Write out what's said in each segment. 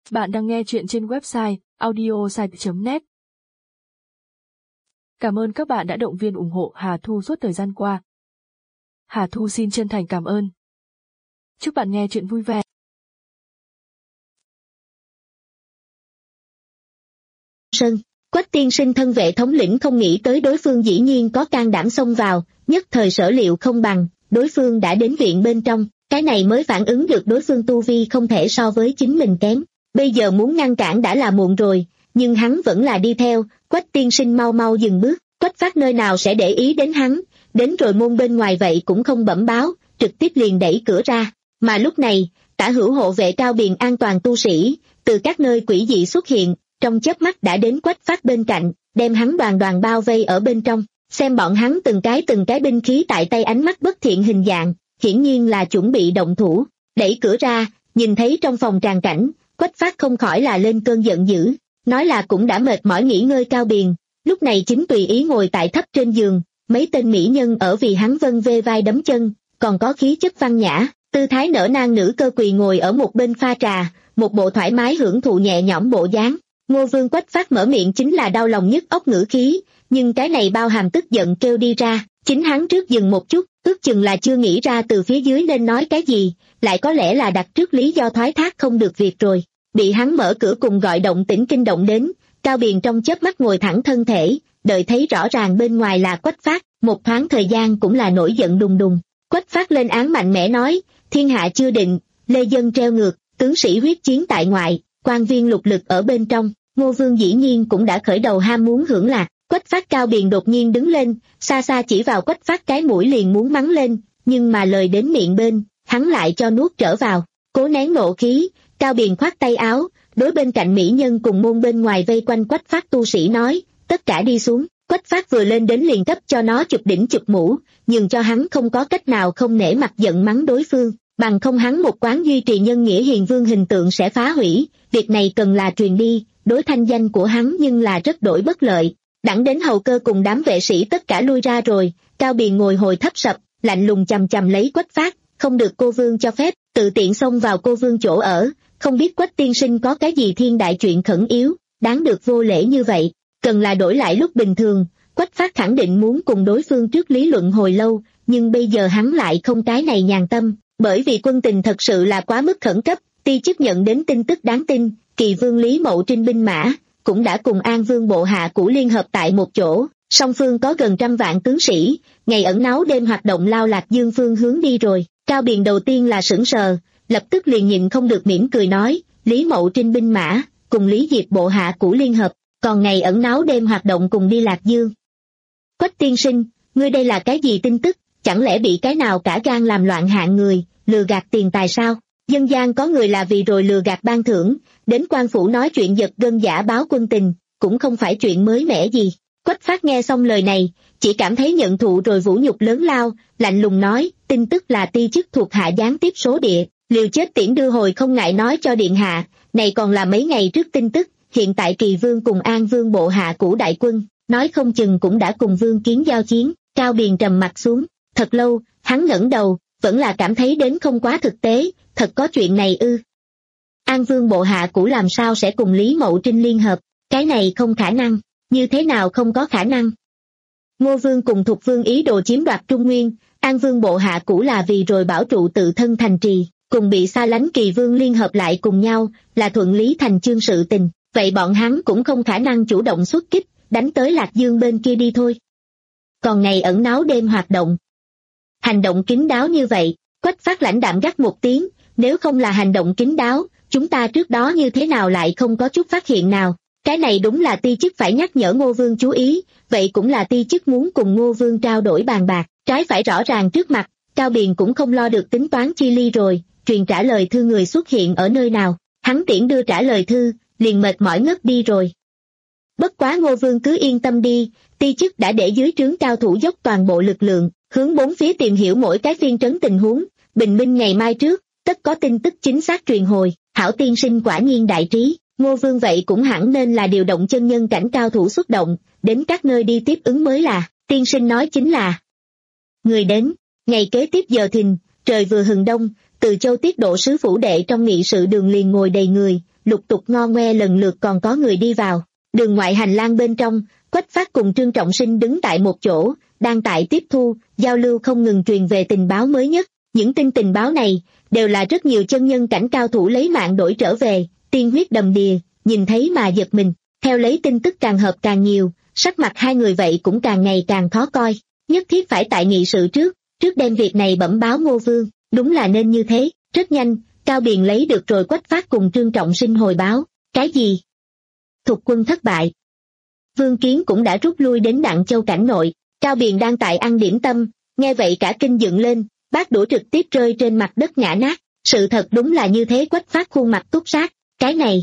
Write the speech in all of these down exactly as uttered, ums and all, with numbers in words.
Bạn đang nghe chuyện trên website audiosite chấm net. Cảm ơn các bạn đã động viên ủng hộ Hà Thu suốt thời gian qua. Hà Thu xin chân thành cảm ơn. Chúc bạn nghe chuyện vui vẻ. Sân, Quách tiên sinh thân vệ thống lĩnh không nghĩ tới đối phương dĩ nhiên có can đảm xông vào, nhất thời sở liệu không bằng, đối phương đã đến viện bên trong, cái này mới phản ứng được đối phương tu vi không thể so với chính mình kém. Bây giờ muốn ngăn cản đã là muộn rồi, nhưng hắn vẫn là đi theo, Quách tiên sinh mau mau dừng bước, Quách Phát nơi nào sẽ để ý đến hắn, đến rồi môn bên ngoài vậy cũng không bẩm báo, trực tiếp liền đẩy cửa ra, mà lúc này, tả hữu hộ vệ Cao Biền an toàn tu sĩ, từ các nơi quỷ dị xuất hiện, trong chớp mắt đã đến Quách Phát bên cạnh, đem hắn đoàn đoàn bao vây ở bên trong, xem bọn hắn từng cái từng cái binh khí tại tay ánh mắt bất thiện hình dạng, hiển nhiên là chuẩn bị động thủ, đẩy cửa ra, nhìn thấy trong phòng tràn cảnh, Quách Phát không khỏi là lên cơn giận dữ, nói là cũng đã mệt mỏi nghỉ ngơi Cao Biền, lúc này chính tùy ý ngồi tại thấp trên giường, mấy tên mỹ nhân ở vì hắn vân vê vai đấm chân, còn có khí chất văn nhã, tư thái nở nang nữ cơ quỳ ngồi ở một bên pha trà, một bộ thoải mái hưởng thụ nhẹ nhõm bộ dáng. Ngô Vương Quách Phát mở miệng chính là đau lòng nhức óc ngữ khí, nhưng cái này bao hàm tức giận kêu đi ra, chính hắn trước dừng một chút, ước chừng là chưa nghĩ ra từ phía dưới nên nói cái gì, lại có lẽ là đặt trước lý do thoái thác không được việc rồi. Bị hắn mở cửa cùng gọi động tĩnh kinh động đến, Cao Biền trong chớp mắt ngồi thẳng thân thể, đợi thấy rõ ràng bên ngoài là Quách Phát, một thoáng thời gian cũng là nổi giận đùng đùng. Quách Phát lên án mạnh mẽ nói, thiên hạ chưa định, lê dân treo ngược, tướng sĩ huyết chiến tại ngoại, quan viên lục lực ở bên trong. Ngô Vương dĩ nhiên cũng đã khởi đầu ham muốn hưởng lạc, Quách Phát Cao Biền đột nhiên đứng lên, xa xa chỉ vào Quách Phát cái mũi liền muốn mắng lên, nhưng mà lời đến miệng bên, hắn lại cho nuốt trở vào, cố nén nộ khí. Cao Biền khoát tay áo, đối bên cạnh mỹ nhân cùng môn bên ngoài vây quanh Quách Phát tu sĩ nói, tất cả đi xuống. Quách Phát vừa lên đến liền cấp cho nó chụp đỉnh chụp mũ, nhưng cho hắn không có cách nào không nể mặt giận mắng đối phương, bằng không hắn một quán duy trì nhân nghĩa hiền vương hình tượng sẽ phá hủy, việc này cần là truyền đi, đối thanh danh của hắn nhưng là rất đổi bất lợi. Đẳng đến hầu cơ cùng đám vệ sĩ tất cả lui ra rồi, Cao Biền ngồi hồi thấp sập, lạnh lùng chằm chằm lấy Quách Phát, không được cô vương cho phép, tự tiện xông vào cô vương chỗ ở. Không biết Quách tiên sinh có cái gì thiên đại chuyện khẩn yếu, đáng được vô lễ như vậy, cần là đổi lại lúc bình thường, Quách Phát khẳng định muốn cùng đối phương trước lý luận hồi lâu, nhưng bây giờ hắn lại không cái này nhàn tâm, bởi vì quân tình thật sự là quá mức khẩn cấp, ti chức nhận đến tin tức đáng tin, Kỳ vương Lý Mậu Trinh binh mã, cũng đã cùng An vương bộ hạ cũ liên hợp tại một chỗ, song phương có gần trăm vạn tướng sĩ, ngày ẩn náu đêm hoạt động lao Lạc Dương phương hướng đi rồi. Cao Biền đầu tiên là sững sờ, lập tức liền nhịn không được mỉm cười nói, Lý Mậu Trinh binh mã, cùng Lý Diệp bộ hạ cũ liên hợp, còn ngày ẩn náu đêm hoạt động cùng đi Lạc Dương. Quách tiên sinh, ngươi đây là cái gì tin tức, chẳng lẽ bị cái nào cả gan làm loạn hạng người, lừa gạt tiền tài sao? Dân gian có người là vì rồi lừa gạt ban thưởng, đến quan phủ nói chuyện giật gân giả báo quân tình, cũng không phải chuyện mới mẻ gì. Quách Phát nghe xong lời này, chỉ cảm thấy nhận thụ rồi vũ nhục lớn lao, lạnh lùng nói, tin tức là ti chức thuộc hạ gián tiếp số địa, liều chết tiễn đưa hồi không ngại nói cho điện hạ, này còn là mấy ngày trước tin tức, hiện tại Kỳ vương cùng An vương bộ hạ cũ đại quân, nói không chừng cũng đã cùng vương kiến giao chiến. Cao Biền trầm mặt xuống, thật lâu, hắn ngẩng đầu, vẫn là cảm thấy đến không quá thực tế, thật có chuyện này ư? An vương bộ hạ cũ làm sao sẽ cùng Lý Mậu Trinh liên hợp, cái này không khả năng, như thế nào không có khả năng? Ngô Vương cùng Thục Vương ý đồ chiếm đoạt Trung Nguyên, An vương bộ hạ cũ là vì rồi bảo trụ tự thân thành trì, cùng bị xa lánh Kỳ vương liên hợp lại cùng nhau, là thuận lý thành chương sự tình, vậy bọn hắn cũng không khả năng chủ động xuất kích, đánh tới Lạc Dương bên kia đi thôi. Còn ngày ẩn náu đêm hoạt động, hành động kín đáo như vậy, Quách Phát lãnh đạm gắt một tiếng, nếu không là hành động kín đáo, chúng ta trước đó như thế nào lại không có chút phát hiện nào? Cái này đúng là ti chức phải nhắc nhở Ngô Vương chú ý, vậy cũng là ti chức muốn cùng Ngô Vương trao đổi bàn bạc, trái phải rõ ràng trước mặt. Cao Biền cũng không lo được tính toán chi ly rồi, truyền trả lời thư người xuất hiện ở nơi nào, hắn tiễn đưa trả lời thư, liền mệt mỏi ngất đi rồi. Bất quá Ngô Vương cứ yên tâm đi, ti chức đã để dưới trướng cao thủ dốc toàn bộ lực lượng, hướng bốn phía tìm hiểu mỗi cái phiên trấn tình huống, bình minh ngày mai trước, tất có tin tức chính xác truyền hồi. Hảo tiên sinh quả nhiên đại trí, Ngô Vương vậy cũng hẳn nên là điều động chân nhân cảnh cao thủ xuất động, đến các nơi đi tiếp ứng mới là, tiên sinh nói chính là. Người đến, ngày kế tiếp giờ thìn, trời vừa hừng đông, Từ Châu tiết độ sứ phủ đệ trong nghị sự đường liền ngồi đầy người, lục tục ngo ngoe lần lượt còn có người đi vào. Đường ngoại hành lang bên trong, Quách Phát cùng Trương Trọng Sinh đứng tại một chỗ, đang tại tiếp thu, giao lưu không ngừng truyền về tình báo mới nhất. Những tin tình báo này, đều là rất nhiều chân nhân cảnh cao thủ lấy mạng đổi trở về, tiên huyết đầm đìa, nhìn thấy mà giật mình. Theo lấy tin tức càng hợp càng nhiều, sắc mặt hai người vậy cũng càng ngày càng khó coi. Nhất thiết phải tại nghị sự trước, trước đem việc này bẩm báo Ngô Vương, đúng là nên như thế. Rất nhanh, Cao Biền lấy được rồi Quách Phát cùng Trương Trọng Sinh hồi báo. Cái gì? Thục quân thất bại. Vương Kiến cũng đã rút lui đến Đặng Châu cảnh nội. Cao Biền đang tại ăn điểm tâm, nghe vậy cả kinh dựng lên, bát đũa trực tiếp rơi trên mặt đất ngã nát. Sự thật đúng là như thế. Quách Phát khuôn mặt túc sát. Cái này,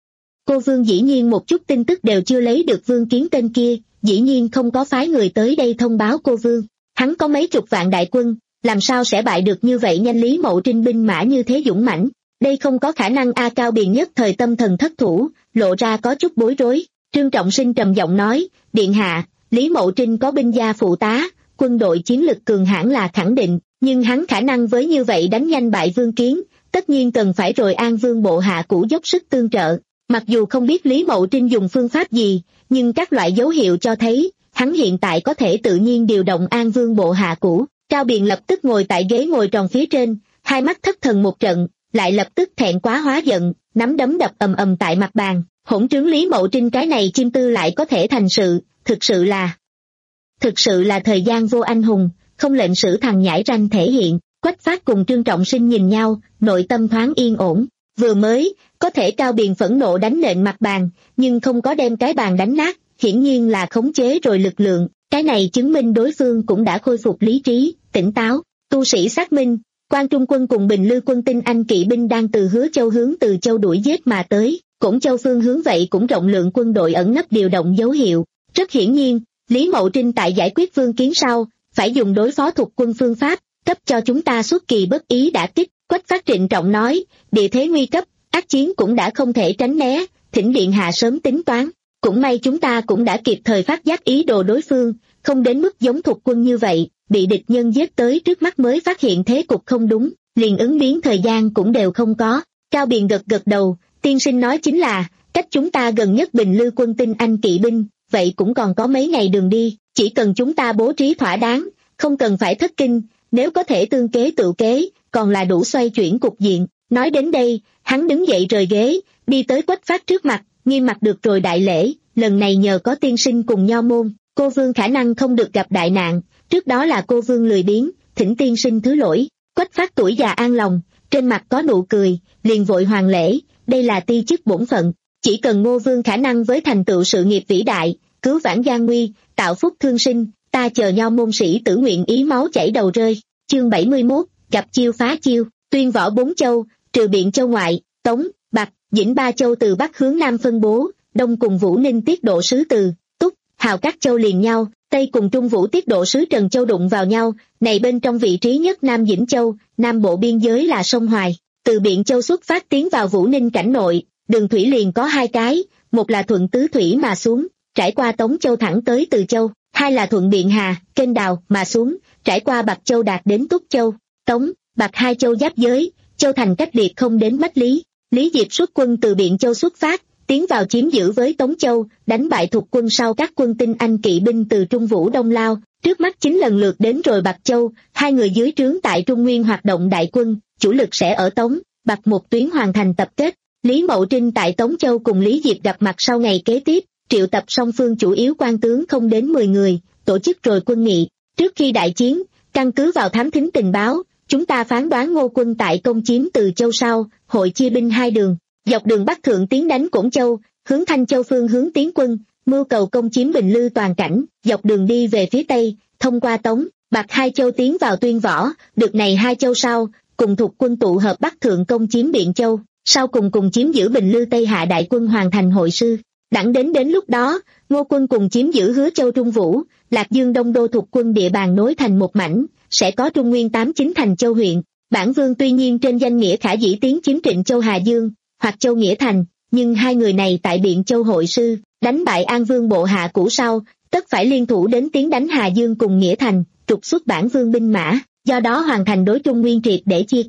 cô Vương dĩ nhiên một chút tin tức đều chưa lấy được. Vương Kiến tên kia dĩ nhiên không có phái người tới đây thông báo cô Vương. Hắn có mấy chục vạn đại quân, làm sao sẽ bại được như vậy nhanh? Lý Mậu Trinh binh mã như thế dũng mãnh, đây không có khả năng a. Cao Biền nhất thời tâm thần thất thủ, lộ ra có chút bối rối. Trương Trọng Sinh trầm giọng nói, điện hạ, Lý Mậu Trinh có binh gia phụ tá, quân đội chiến lực cường hãn là khẳng định, nhưng hắn khả năng với như vậy đánh nhanh bại Vương Kiến, tất nhiên cần phải rồi An Vương bộ hạ cũ dốc sức tương trợ. Mặc dù không biết Lý Mậu Trinh dùng phương pháp gì, nhưng các loại dấu hiệu cho thấy, hắn hiện tại có thể tự nhiên điều động An Vương bộ hạ cũ. Cao Biền lập tức ngồi tại ghế ngồi tròn phía trên, hai mắt thất thần một trận, lại lập tức thẹn quá hóa giận, nắm đấm đập ầm ầm tại mặt bàn. Hỗn trướng Lý Mậu Trinh cái này chim tư lại có thể thành sự, thực sự là... Thực sự là thời gian vô anh hùng, không lệnh sử thằng nhãi ranh thể hiện. Quách Phát cùng Trương Trọng Sinh nhìn nhau, nội tâm thoáng yên ổn. Vừa mới, có thể Cao Biền phẫn nộ đánh nện mặt bàn, nhưng không có đem cái bàn đánh nát, hiển nhiên là khống chế rồi lực lượng. Cái này chứng minh đối phương cũng đã khôi phục lý trí, tỉnh táo. Tu sĩ xác minh, Quan Trung quân cùng Bình Lư quân tinh anh kỵ binh đang từ Hứa Châu hướng Từ Châu đuổi giết mà tới. Cũng Châu phương hướng vậy cũng rộng lượng quân đội ẩn nấp điều động dấu hiệu. Rất hiển nhiên, Lý Mậu Trinh tại giải quyết Vương Kiến sau, phải dùng đối phó thuộc quân phương pháp, cấp cho chúng ta xuất kỳ bất ý đả kích. Quách Phát trịnh trọng nói, địa thế nguy cấp, ác chiến cũng đã không thể tránh né, thỉnh điện hạ sớm tính toán. Cũng may chúng ta cũng đã kịp thời phát giác ý đồ đối phương, không đến mức giống thuộc quân như vậy, bị địch nhân giết tới trước mắt mới phát hiện thế cục không đúng, liền ứng biến thời gian cũng đều không có. Cao Biền gật gật đầu, tiên sinh nói chính là, cách chúng ta gần nhất Bình Lư quân tinh anh kỵ binh, vậy cũng còn có mấy ngày đường đi, chỉ cần chúng ta bố trí thỏa đáng, không cần phải thất kinh, nếu có thể tương kế tự kế, còn là đủ xoay chuyển cục diện. Nói đến đây, hắn đứng dậy rời ghế, đi tới Quách Phát trước mặt, nghiêm mặt được rồi đại lễ, lần này nhờ có tiên sinh cùng nho môn, cô Vương khả năng không được gặp đại nạn, trước đó là cô Vương lười biếng, thỉnh tiên sinh thứ lỗi. Quách Phát tuổi già an lòng, trên mặt có nụ cười, liền vội hoàn lễ, đây là ti chức bổn phận, chỉ cần Ngô Vương khả năng với thành tựu sự nghiệp vĩ đại, cứu vãn gian nguy, tạo phúc thương sinh, ta chờ nho môn sĩ tử nguyện ý máu chảy đầu rơi. Chương bảy mươi mốt, gặp chiêu phá chiêu. Tuyên võ bốn châu, trừ Biện Châu ngoại, Tống, Bạch, Dĩnh ba châu từ Bắc hướng Nam phân bố, Đông cùng Vũ Ninh tiết độ sứ Từ, Túc, Hào các châu liền nhau, Tây cùng Trung Vũ tiết độ sứ Trần Châu đụng vào nhau, này bên trong vị trí nhất Nam Dĩnh Châu, Nam bộ biên giới là sông Hoài. Từ Biện Châu xuất phát tiến vào Vũ Ninh cảnh nội, đường thủy liền có hai cái, một là thuận tứ thủy mà xuống, trải qua Tống Châu thẳng tới Từ Châu, hai là thuận Biện Hà, kênh đào mà xuống, trải qua Bạch Châu đạt đến Túc Châu. Tống, Bạch hai châu giáp giới, Châu thành cách biệt không đến Bách Lý. Lý Diệp xuất quân từ Biện Châu xuất phát, tiến vào chiếm giữ với Tống Châu, đánh bại thuộc quân sau các quân tinh anh kỵ binh từ Trung Vũ đông lao, trước mắt chính lần lượt đến rồi Bạch Châu, hai người dưới trướng tại Trung Nguyên hoạt động đại quân, chủ lực sẽ ở Tống, Bạch một tuyến hoàn thành tập kết. Lý Mậu Trinh tại Tống Châu cùng Lý Diệp gặp mặt sau ngày kế tiếp, triệu tập song phương chủ yếu quan tướng không đến mười người, tổ chức rồi quân nghị. Trước khi đại chiến, căn cứ vào thám thính tình báo, chúng ta phán đoán Ngô quân tại công chiếm Từ Châu sau, hội chia binh hai đường, dọc đường Bắc thượng tiến đánh Cổn Châu, hướng Thanh Châu phương hướng tiến quân, mưu cầu công chiếm Bình Lư toàn cảnh, dọc đường đi về phía Tây, thông qua Tống, Bạch hai châu tiến vào Tuyên Võ, được này hai châu sau, cùng thuộc quân tụ hợp Bắc thượng công chiếm Biện Châu, sau cùng cùng chiếm giữ Bình Lư Tây hạ đại quân hoàn thành hội sư. Đặng đến đến lúc đó, Ngô quân cùng chiếm giữ Hứa Châu Trung Vũ, Lạc Dương Đông Đô thuộc quân địa bàn nối thành một mảnh, sẽ có Trung Nguyên tám chín thành châu huyện. Bản vương tuy nhiên trên danh nghĩa khả dĩ tiến chiếm Trịnh Châu Hà Dương, hoặc Châu Nghĩa Thành, nhưng hai người này tại Biện Châu hội sư, đánh bại An Vương bộ hạ cũ sau, tất phải liên thủ đến tiến đánh Hà Dương cùng Nghĩa Thành, trục xuất bản vương binh mã, do đó hoàn thành đối Trung Nguyên triệt để chia cắt.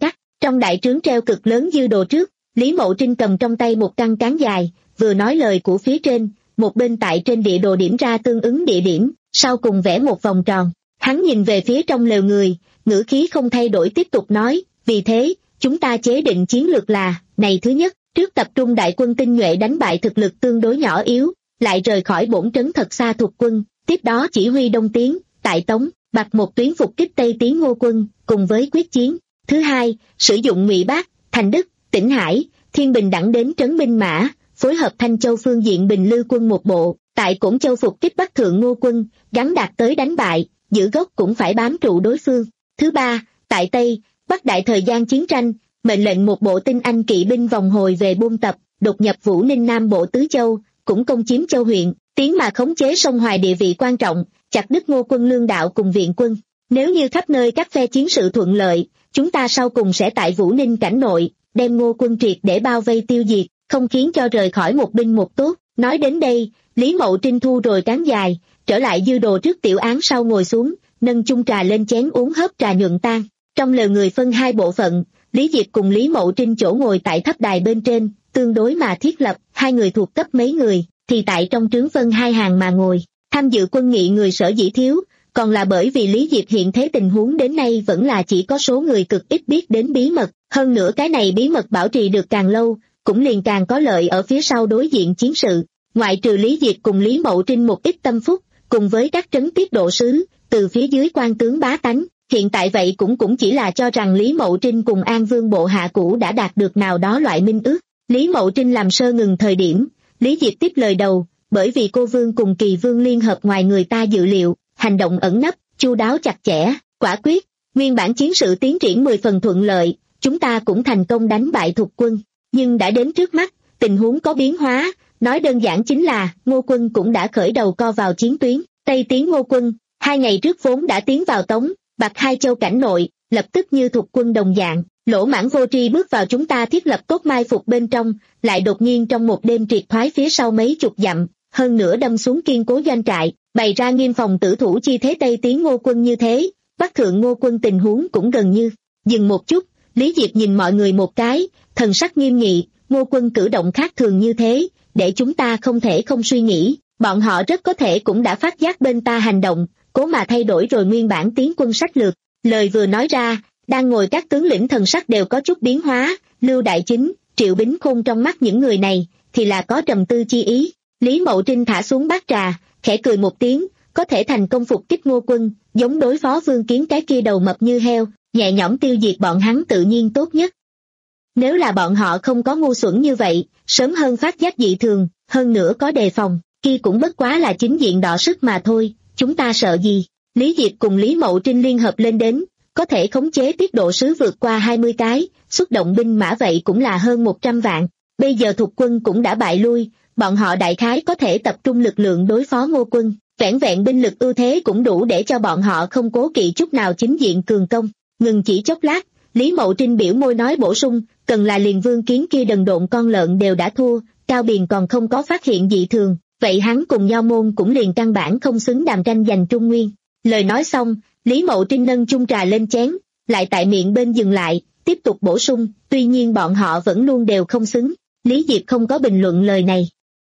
Trong đại trướng treo cực lớn dư đồ trước, Lý Mậu Trinh cầm trong tay một căn cán dài, vừa nói lời của phía trên, một bên tại trên địa đồ điểm ra tương ứng địa điểm, sau cùng vẽ một vòng tròn. Hắn nhìn về phía trong lều người, ngữ khí không thay đổi tiếp tục nói, vì thế, chúng ta chế định chiến lược là, này thứ nhất, trước tập trung đại quân tinh nhuệ đánh bại thực lực tương đối nhỏ yếu, lại rời khỏi bổn trấn thật xa thuộc quân, tiếp đó chỉ huy đông tiến, tại Tống, Bạc một tuyến phục kích tây tiến Ngô quân, cùng với quyết chiến. Thứ hai, sử dụng Ngụy Bác, Thành Đức, Tỉnh Hải, Thiên Bình đẳng đến trấn binh mã, phối hợp Thanh Châu phương diện Bình Lư quân một bộ, tại Cổn Châu phục kích Bắc thượng Ngô quân, gắn đạt tới đánh bại, giữ gốc cũng phải bám trụ đối phương. Thứ ba, tại Tây, Bắc đại thời gian chiến tranh, mệnh lệnh một bộ tinh anh kỵ binh vòng hồi về buôn tập, đột nhập Vũ Ninh Nam bộ Tứ Châu, cũng công chiếm Châu huyện, tiến mà khống chế sông Hoài địa vị quan trọng, chặt đứt Ngô quân lương đạo cùng viện quân. Nếu như khắp nơi các phe chiến sự thuận lợi, chúng ta sau cùng sẽ tại Vũ Ninh cảnh nội, đem Ngô quân triệt để bao vây tiêu diệt, không khiến cho rời khỏi một binh một tốt. Nói đến đây, Lý Mậu Trinh thu rồi cán dài, trở lại dư đồ trước tiểu án sau ngồi xuống, nâng chung trà lên chén uống hớp trà nhuận tan. Trong lều người phân hai bộ phận, Lý Diệp cùng Lý Mậu Trinh chỗ ngồi tại tháp đài bên trên, tương đối mà thiết lập, hai người thuộc cấp mấy người, thì tại trong trướng phân hai hàng mà ngồi. Tham dự quân nghị người sở dĩ thiếu, còn là bởi vì Lý Diệp hiện thế tình huống đến nay vẫn là chỉ có số người cực ít biết đến bí mật, hơn nữa cái này bí mật bảo trì được càng lâu, cũng liền càng có lợi ở phía sau đối diện chiến sự. Ngoại trừ Lý Diệp cùng Lý Mậu Trinh một ít tâm phúc, cùng với các trấn tiết độ sứ, từ phía dưới quan tướng bá tánh, hiện tại vậy cũng cũng chỉ là cho rằng Lý Mậu Trinh cùng An Vương bộ hạ cũ đã đạt được nào đó loại minh ước. Lý Mậu Trinh làm sơ ngừng thời điểm, Lý Diệp tiếp lời đầu, bởi vì cô Vương cùng Kỳ Vương liên hợp ngoài người ta dự liệu, hành động ẩn nấp, chu đáo chặt chẽ, quả quyết, nguyên bản chiến sự tiến triển mười phần thuận lợi, chúng ta cũng thành công đánh bại thục quân, nhưng đã đến trước mắt, tình huống có biến hóa, nói đơn giản chính là, Ngô quân cũng đã khởi đầu co vào chiến tuyến, Tây tiến Ngô quân, hai ngày trước vốn đã tiến vào Tống, Bạc hai châu cảnh nội, lập tức như thục quân đồng dạng, lỗ mãng vô tri bước vào chúng ta thiết lập tốt mai phục bên trong, lại đột nhiên trong một đêm triệt thoái phía sau mấy chục dặm, hơn nữa đâm xuống kiên cố doanh trại, bày ra nghiêm phòng tử thủ chi thế Tây tiến Ngô quân như thế, Bắc thượng Ngô quân tình huống cũng gần như. Dừng một chút, Lý Diệp nhìn mọi người một cái, thần sắc nghiêm nghị, Ngô quân cử động khác thường như thế, để chúng ta không thể không suy nghĩ, bọn họ rất có thể cũng đã phát giác bên ta hành động, cố mà thay đổi rồi nguyên bản tiến quân sách lược. Lời vừa nói ra, đang ngồi các tướng lĩnh thần sắc đều có chút biến hóa, Lưu Đại Chính, Triệu Bính Khôn trong mắt những người này, thì là có trầm tư chi ý. Lý Mậu Trinh thả xuống bát trà, khẽ cười một tiếng, có thể thành công phục kích Ngô quân, giống đối phó Vương Kiến cái kia đầu mập như heo, nhẹ nhõm tiêu diệt bọn hắn tự nhiên tốt nhất. Nếu là bọn họ không có ngu xuẩn như vậy, sớm hơn phát giác dị thường, hơn nữa có đề phòng, kia cũng bất quá là chính diện đọ sức mà thôi, chúng ta sợ gì? Lý Diệp cùng Lý Mậu Trinh liên hợp lên đến, có thể khống chế tiết độ sứ vượt qua hai mươi cái, xuất động binh mã vậy cũng là hơn một trăm vạn. Bây giờ thục quân cũng đã bại lui, bọn họ đại khái có thể tập trung lực lượng đối phó Ngô quân, vẻn vẹn binh lực ưu thế cũng đủ để cho bọn họ không cố kỵ chút nào chính diện cường công. Ngừng chỉ chốc lát, Lý Mậu Trinh biểu môi nói bổ sung, cần là liền Vương Kiến kia đần độn con lợn đều đã thua, Cao Biền còn không có phát hiện dị thường, vậy hắn cùng Nho Môn cũng liền căn bản không xứng đàm tranh giành Trung Nguyên. Lời nói xong, Lý Mậu Trinh nâng chung trà lên chén, lại tại miệng bên dừng lại, tiếp tục bổ sung, tuy nhiên bọn họ vẫn luôn đều không xứng. Lý Diệp không có bình luận lời này.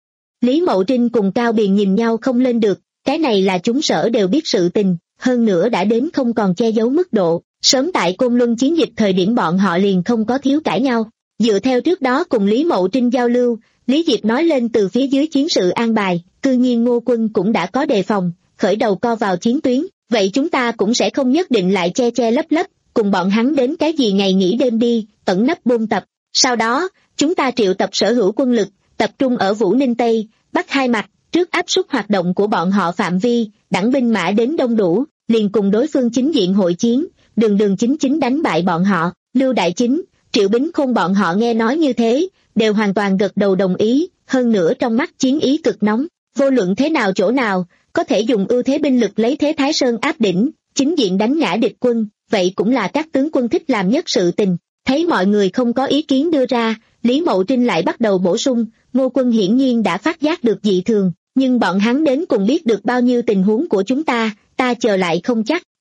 Lý Mậu Trinh cùng Cao Biền nhìn nhau không lên được, cái này là chúng sở đều biết sự tình, hơn nữa đã đến không còn che giấu mức độ, sớm tại Côn Luân chiến dịch thời điểm bọn họ liền không có thiếu cãi nhau. Dựa theo trước đó cùng Lý Mậu Trinh giao lưu, Lý Diệp nói lên từ phía dưới chiến sự an bài, cư nhiên Ngô quân cũng đã có đề phòng, khởi đầu co vào chiến tuyến, vậy chúng ta cũng sẽ không nhất định lại che che lấp lấp, cùng bọn hắn đến cái gì ngày nghỉ đêm đi, ẩn nấp buôn tập. Sau đó, chúng ta triệu tập sở hữu quân lực, tập trung ở Vũ Ninh Tây, Bắc hai mặt, trước áp suất hoạt động của bọn họ phạm vi, đẳng binh mã đến đông đủ, liền cùng đối phương chính diện hội chiến, đường đường chính chính đánh bại bọn họ. Lưu Đại Chính, Triệu Bính Khôn bọn họ nghe nói như thế, đều hoàn toàn gật đầu đồng ý, hơn nữa trong mắt chiến ý cực nóng, vô luận thế nào chỗ nào, có thể dùng ưu thế binh lực lấy thế Thái Sơn áp đỉnh, chính diện đánh ngã địch quân, vậy cũng là các tướng quân thích làm nhất sự tình. Thấy mọi người không có ý kiến đưa ra, Lý Mậu Trinh lại bắt đầu bổ sung, Ngô quân hiển nhiên đã phát giác được dị thường, nhưng bọn hắn đến cùng biết được bao nhiêu tình huống của chúng ta, ta chờ lại không chắc,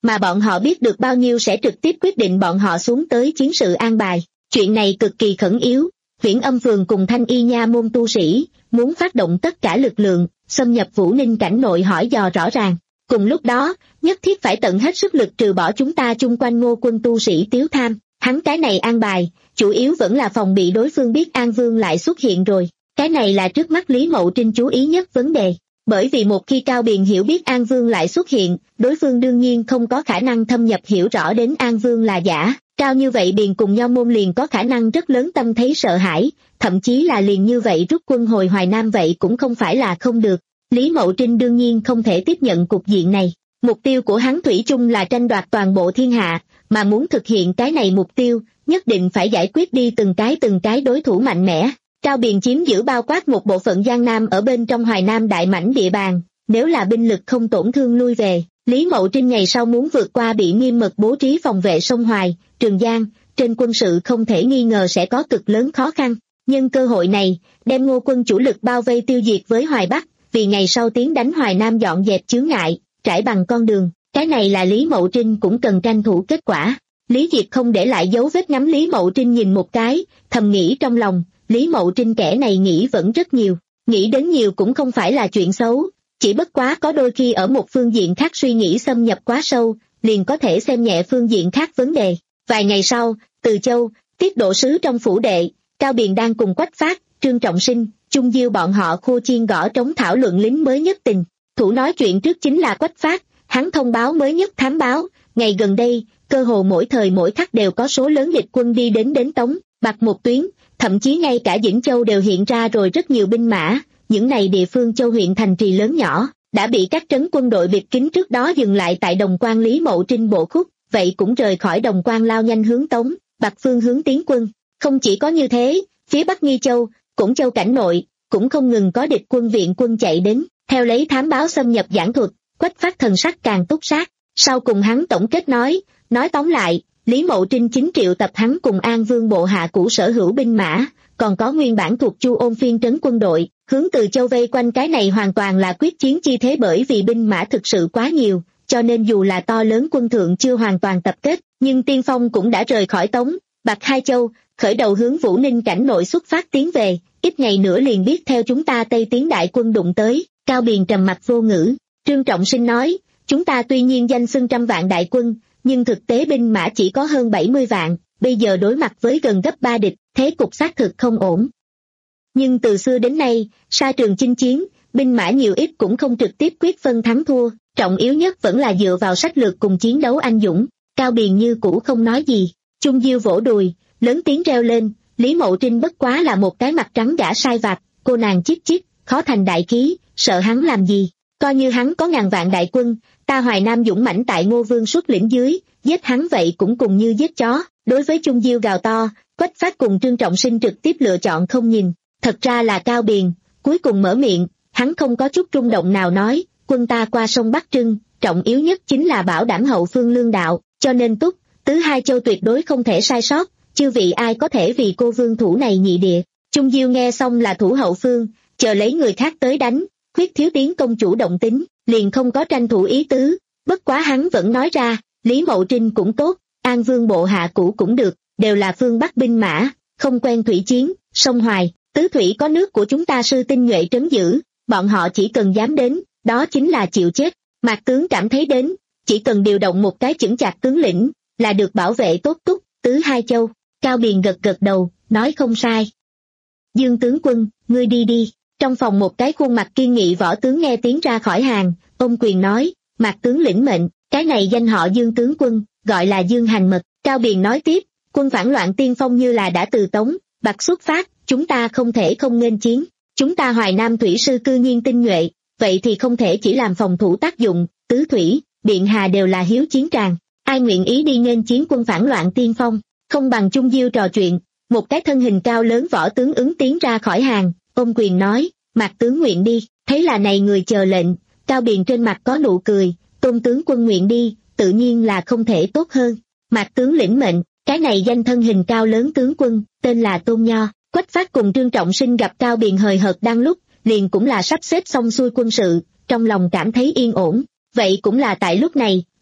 mà bọn họ biết được bao nhiêu sẽ trực tiếp quyết định bọn họ xuống tới chiến sự an bài. Chuyện này cực kỳ khẩn yếu, Huyễn Âm Phường cùng Thanh Y Nha môn tu sĩ, muốn phát động tất cả lực lượng, xâm nhập Vũ Ninh cảnh nội hỏi dò rõ ràng. Cùng lúc đó, nhất thiết phải tận hết sức lực trừ bỏ chúng ta chung quanh Ngô quân tu sĩ tiếu tham. Hắn cái này an bài, chủ yếu vẫn là phòng bị đối phương biết An Vương lại xuất hiện rồi. Cái này là trước mắt Lý Mậu Trinh chú ý nhất vấn đề. Bởi vì một khi Cao Biền hiểu biết An Vương lại xuất hiện, đối phương đương nhiên không có khả năng thâm nhập hiểu rõ đến An Vương là giả. Cao như vậy Biền cùng Nho môn liền có khả năng rất lớn tâm thấy sợ hãi, thậm chí là liền như vậy rút quân hồi Hoài Nam vậy cũng không phải là không được. Lý Mậu Trinh đương nhiên không thể tiếp nhận cục diện này. Mục tiêu của hắn thủy chung là tranh đoạt toàn bộ thiên hạ, mà muốn thực hiện cái này mục tiêu, nhất định phải giải quyết đi từng cái từng cái đối thủ mạnh mẽ. Cao Biền chiếm giữ bao quát một bộ phận Giang Nam ở bên trong Hoài Nam đại mảnh địa bàn, nếu là binh lực không tổn thương lui về, Lý Mậu Trinh ngày sau muốn vượt qua bị nghiêm mật bố trí phòng vệ sông Hoài, Trường Giang, trên quân sự không thể nghi ngờ sẽ có cực lớn khó khăn. Nhưng cơ hội này, đem Ngô quân chủ lực bao vây tiêu diệt với Hoài Bắc, vì ngày sau tiến đánh Hoài Nam dọn dẹp chướng ngại, trải bằng con đường, cái này là Lý Mậu Trinh cũng cần tranh thủ kết quả. Lý Diệp không để lại dấu vết ngắm Lý Mậu Trinh nhìn một cái, thầm nghĩ trong lòng, Lý Mậu Trinh kẻ này nghĩ vẫn rất nhiều, nghĩ đến nhiều cũng không phải là chuyện xấu, chỉ bất quá có đôi khi ở một phương diện khác suy nghĩ xâm nhập quá sâu, liền có thể xem nhẹ phương diện khác vấn đề. Vài ngày sau, Từ Châu, Tiết Độ Sứ trong phủ đệ, Cao Biền đang cùng Quách Phát, Trương Trọng Sinh, Chung Diêu bọn họ khô chiên gõ trống thảo luận lính mới nhất tình. Thủ nói chuyện trước chính là Quách Phát, hắn thông báo mới nhất thám báo, ngày gần đây, cơ hồ mỗi thời mỗi khắc đều có số lớn địch quân đi đến đến Tống, Bạc một tuyến, thậm chí ngay cả Dĩnh Châu đều hiện ra rồi rất nhiều binh mã, những này địa phương châu huyện thành trì lớn nhỏ, đã bị các trấn quân đội biệt kín trước đó dừng lại tại Đồng Quan Lý Mậu Trinh bộ khúc, vậy cũng rời khỏi Đồng Quan lao nhanh hướng Tống, Bạc phương hướng tiến quân. Không chỉ có như thế, phía Bắc Nghi Châu, cũng Châu cảnh nội, cũng không ngừng có địch quân viện quân chạy đến, theo lấy thám báo xâm nhập giảng thuật, Quách Phát thần sắc càng túc sát. Sau cùng hắn tổng kết nói, nói tóm lại, Lý Mậu Trinh chính triệu tập hắn cùng An Vương bộ hạ cũ sở hữu binh mã, còn có nguyên bản thuộc Chu Ôn phiên trấn quân đội, hướng Từ Châu vây quanh. Cái này hoàn toàn là quyết chiến chi thế, bởi vì binh mã thực sự quá nhiều, cho nên dù là to lớn quân thượng chưa hoàn toàn tập kết, nhưng tiên phong cũng đã rời khỏi Tống, Bạc hai châu, khởi đầu hướng Vũ Ninh cảnh nội xuất phát tiến về, ít ngày nữa liền biết theo chúng ta Tây tiến đại quân đụng tới. Cao Biền trầm mặt vô ngữ. Trương Trọng Sinh nói, chúng ta tuy nhiên danh xưng trăm vạn đại quân, nhưng thực tế binh mã chỉ có hơn bảy mươi vạn, bây giờ đối mặt với gần gấp ba địch, thế cục xác thực không ổn. Nhưng từ xưa đến nay, sa trường chinh chiến, binh mã nhiều ít cũng không trực tiếp quyết phân thắng thua, trọng yếu nhất vẫn là dựa vào sách lược cùng chiến đấu anh dũng. Cao Biền như cũ không nói gì, Chung Diêu vỗ đùi, lớn tiếng reo lên, Lý Mậu Trinh bất quá là một cái mặt trắng gã sai vặt, cô nàng chít chít, khó thành đại khí, sợ hắn làm gì, coi như hắn có ngàn vạn đại quân, ta Hoài Nam dũng mãnh tại Ngô Vương xuất lĩnh dưới, giết hắn vậy cũng cùng như giết chó. Đối với Chung Diêu gào to, Quách Phát cùng Trương Trọng Sinh trực tiếp lựa chọn không nhìn, thật ra là Cao Biền cuối cùng mở miệng, hắn không có chút rung động nào nói, quân ta qua sông Bắc Trưng, trọng yếu nhất chính là bảo đảm hậu phương lương đạo, cho nên Túc, Tứ hai châu tuyệt đối không thể sai sót, chư vị ai có thể vì cô vương thủ này nhị địa. Chung Diêu nghe xong là thủ hậu phương, chờ lấy người khác tới đánh, Khuyết Thiếu Tiến công chủ động tính, liền không có tranh thủ ý tứ, bất quá hắn vẫn nói ra, Lý Mậu Trinh cũng tốt, An Vương bộ hạ cũ cũng được, đều là phương Bắc binh mã, không quen thủy chiến, sông Hoài, tứ thủy có nước của chúng ta sư tinh nhuệ trấn giữ, bọn họ chỉ cần dám đến, đó chính là chịu chết. Mạc tướng cảm thấy đến, chỉ cần điều động một cái chững chạc tướng lĩnh, là được bảo vệ tốt Túc, Tứ hai châu. Cao Biền gật gật đầu, nói không sai. Dương tướng quân, ngươi đi đi. Trong phòng một cái khuôn mặt kiên nghị võ tướng nghe tiếng ra khỏi hàng, ôm quyền nói, Mạc tướng lĩnh mệnh, cái này danh họ Dương tướng quân, gọi là Dương Hành Mật. Cao Biền nói tiếp, quân phản loạn tiên phong như là đã từ Tống, Bạc xuất phát, chúng ta không thể không nghênh chiến. Chúng ta Hoài Nam thủy sư cư nhiên tinh nhuệ, vậy thì không thể chỉ làm phòng thủ tác dụng, tứ thủy, Biện Hà đều là hiếu chiến tràng. Ai nguyện ý đi nghênh chiến quân phản loạn tiên phong, không bằng Chung Diêu trò chuyện. Một cái thân hình cao lớn võ tướng ứng tiếng ra khỏi hàng, ôm quyền nói, Mạc tướng nguyện đi. Thấy là này người chờ lệnh, Cao Biền trên mặt có nụ cười, Tôn tướng quân nguyện đi, tự nhiên là không thể tốt hơn. Mạc tướng lĩnh mệnh, cái này danh thân hình cao lớn tướng quân, tên là Tôn Nho. Quách Phát cùng Trương Trọng Sinh gặp Cao Biền hời hợt đang lúc, liền cũng là sắp xếp xong xuôi quân sự, trong lòng cảm thấy yên ổn. Vậy cũng là tại lúc này,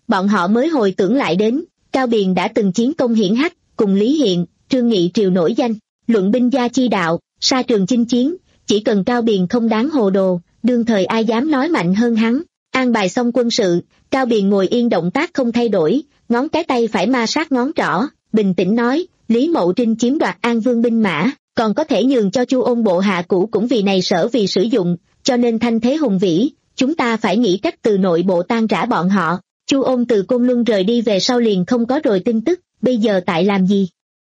bọn họ mới hồi tưởng lại đến, Cao Biền đã từng chiến công hiển hách, cùng Lý Hiện, Trương Nghị triều nổi danh, luận binh gia chi đạo, sa trường chinh chiến, chỉ cần Cao Biền không đáng hồ đồ, đương thời ai dám nói mạnh hơn hắn. An bài xong quân sự, Cao Biền ngồi yên động tác không thay đổi, ngón cái tay phải ma sát ngón trỏ, bình tĩnh nói, Lý Mậu Trinh chiếm đoạt An Vương binh mã, còn có thể nhường cho Chu Ôn bộ hạ cũ cũng vì này sở vì sử dụng, cho nên thanh thế hùng vĩ, chúng ta phải nghĩ cách từ nội bộ tan rã bọn họ. Chu Ôn từ Côn Luân rời đi về sau liền không có rồi tin tức, bây giờ tại làm gì?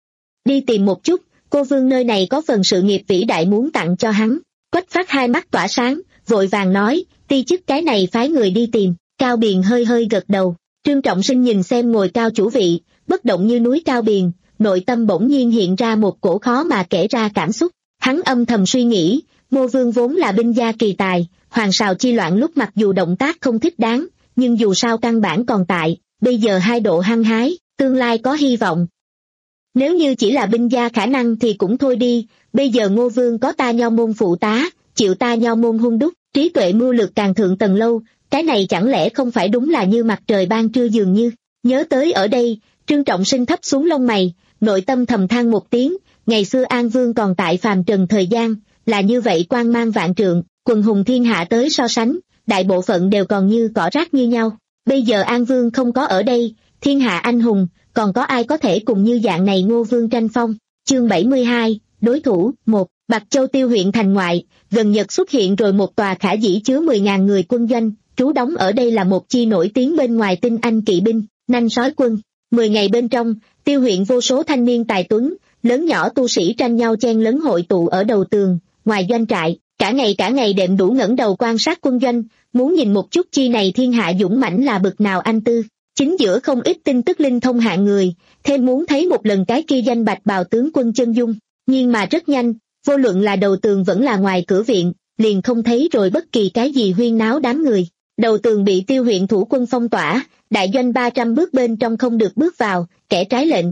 Đi tìm một chút, cô Vương nơi này có phần sự nghiệp vĩ đại muốn tặng cho hắn. Quách Phát hai mắt tỏa sáng, vội vàng nói, ti chức cái này phái người đi tìm. Cao Biền hơi hơi gật đầu. Trương Trọng Sinh nhìn xem ngồi cao chủ vị, bất động như núi Cao Biền, nội tâm bỗng nhiên hiện ra một cổ khó mà kể ra cảm xúc. Hắn âm thầm suy nghĩ, Ngô Vương vốn là binh gia kỳ tài, hoàng sào chi loạn lúc mặc dù động tác không thích đáng, nhưng dù sao căn bản còn tại, bây giờ hai độ hăng hái, tương lai có hy vọng. Nếu như chỉ là binh gia khả năng thì cũng thôi đi, bây giờ Ngô Vương có ta Nho môn phụ tá, chịu ta Nho môn hung đúc, trí tuệ mưu lược càng thượng tầng lâu, cái này chẳng lẽ không phải đúng là như mặt trời ban trưa dường như. Nhớ tới ở đây, Trương Trọng Sinh thấp xuống lông mày, nội tâm thầm than một tiếng, ngày xưa An Vương còn tại phàm trần thời gian, là như vậy quang mang vạn trượng, quần hùng thiên hạ tới so sánh, đại bộ phận đều còn như cỏ rác như nhau. Bây giờ An Vương không có ở đây, thiên hạ anh hùng, còn có ai có thể cùng như dạng này Ngô Vương tranh phong. Chương bảy mươi hai, đối thủ, một. Bạc Châu Tiêu huyện thành ngoại, gần Nhật xuất hiện rồi một tòa khả dĩ chứa mười nghìn người quân doanh, trú đóng ở đây là một chi nổi tiếng bên ngoài tinh anh kỵ binh, nanh sói quân. Mười ngày bên trong, Tiêu huyện vô số thanh niên tài tuấn, lớn nhỏ tu sĩ tranh nhau chen lấn hội tụ ở đầu tường, ngoài doanh trại, cả ngày cả ngày đệm đủ ngẩng đầu quan sát quân doanh, muốn nhìn một chút chi này thiên hạ dũng mãnh là bực nào anh tư. Chính giữa không ít tin tức linh thông hạng người, thêm muốn thấy một lần cái kia danh bạch bào tướng quân chân dung, nhưng mà rất nhanh, vô luận là đầu tường vẫn là ngoài cửa viện, liền không thấy rồi bất kỳ cái gì huyên náo đám người. Đầu tường bị Tiêu huyện thủ quân phong tỏa, đại doanh ba trăm bước bên trong không được bước vào, kẻ trái lệnh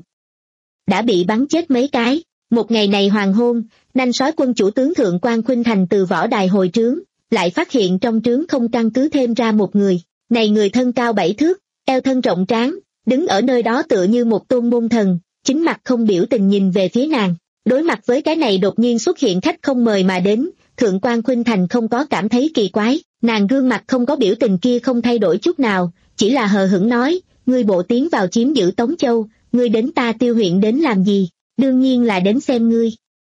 đã bị bắn chết mấy cái. Một ngày này hoàng hôn, nanh sói quân chủ tướng Thượng Quan Khuynh Thành từ võ đài hồi trướng, lại phát hiện trong trướng không căn cứ thêm ra một người. Này người thân cao bảy thước, eo thân rộng tráng, đứng ở nơi đó tựa như một tôn môn thần, chính mặt không biểu tình nhìn về phía nàng. Đối mặt với cái này đột nhiên xuất hiện khách không mời mà đến, Thượng Quan Khuynh Thành không có cảm thấy kỳ quái, nàng gương mặt không có biểu tình kia không thay đổi chút nào, chỉ là hờ hững nói, ngươi bộ tiến vào chiếm giữ Tống Châu, ngươi đến ta Tiêu huyện đến làm gì? Đương nhiên là đến xem ngươi.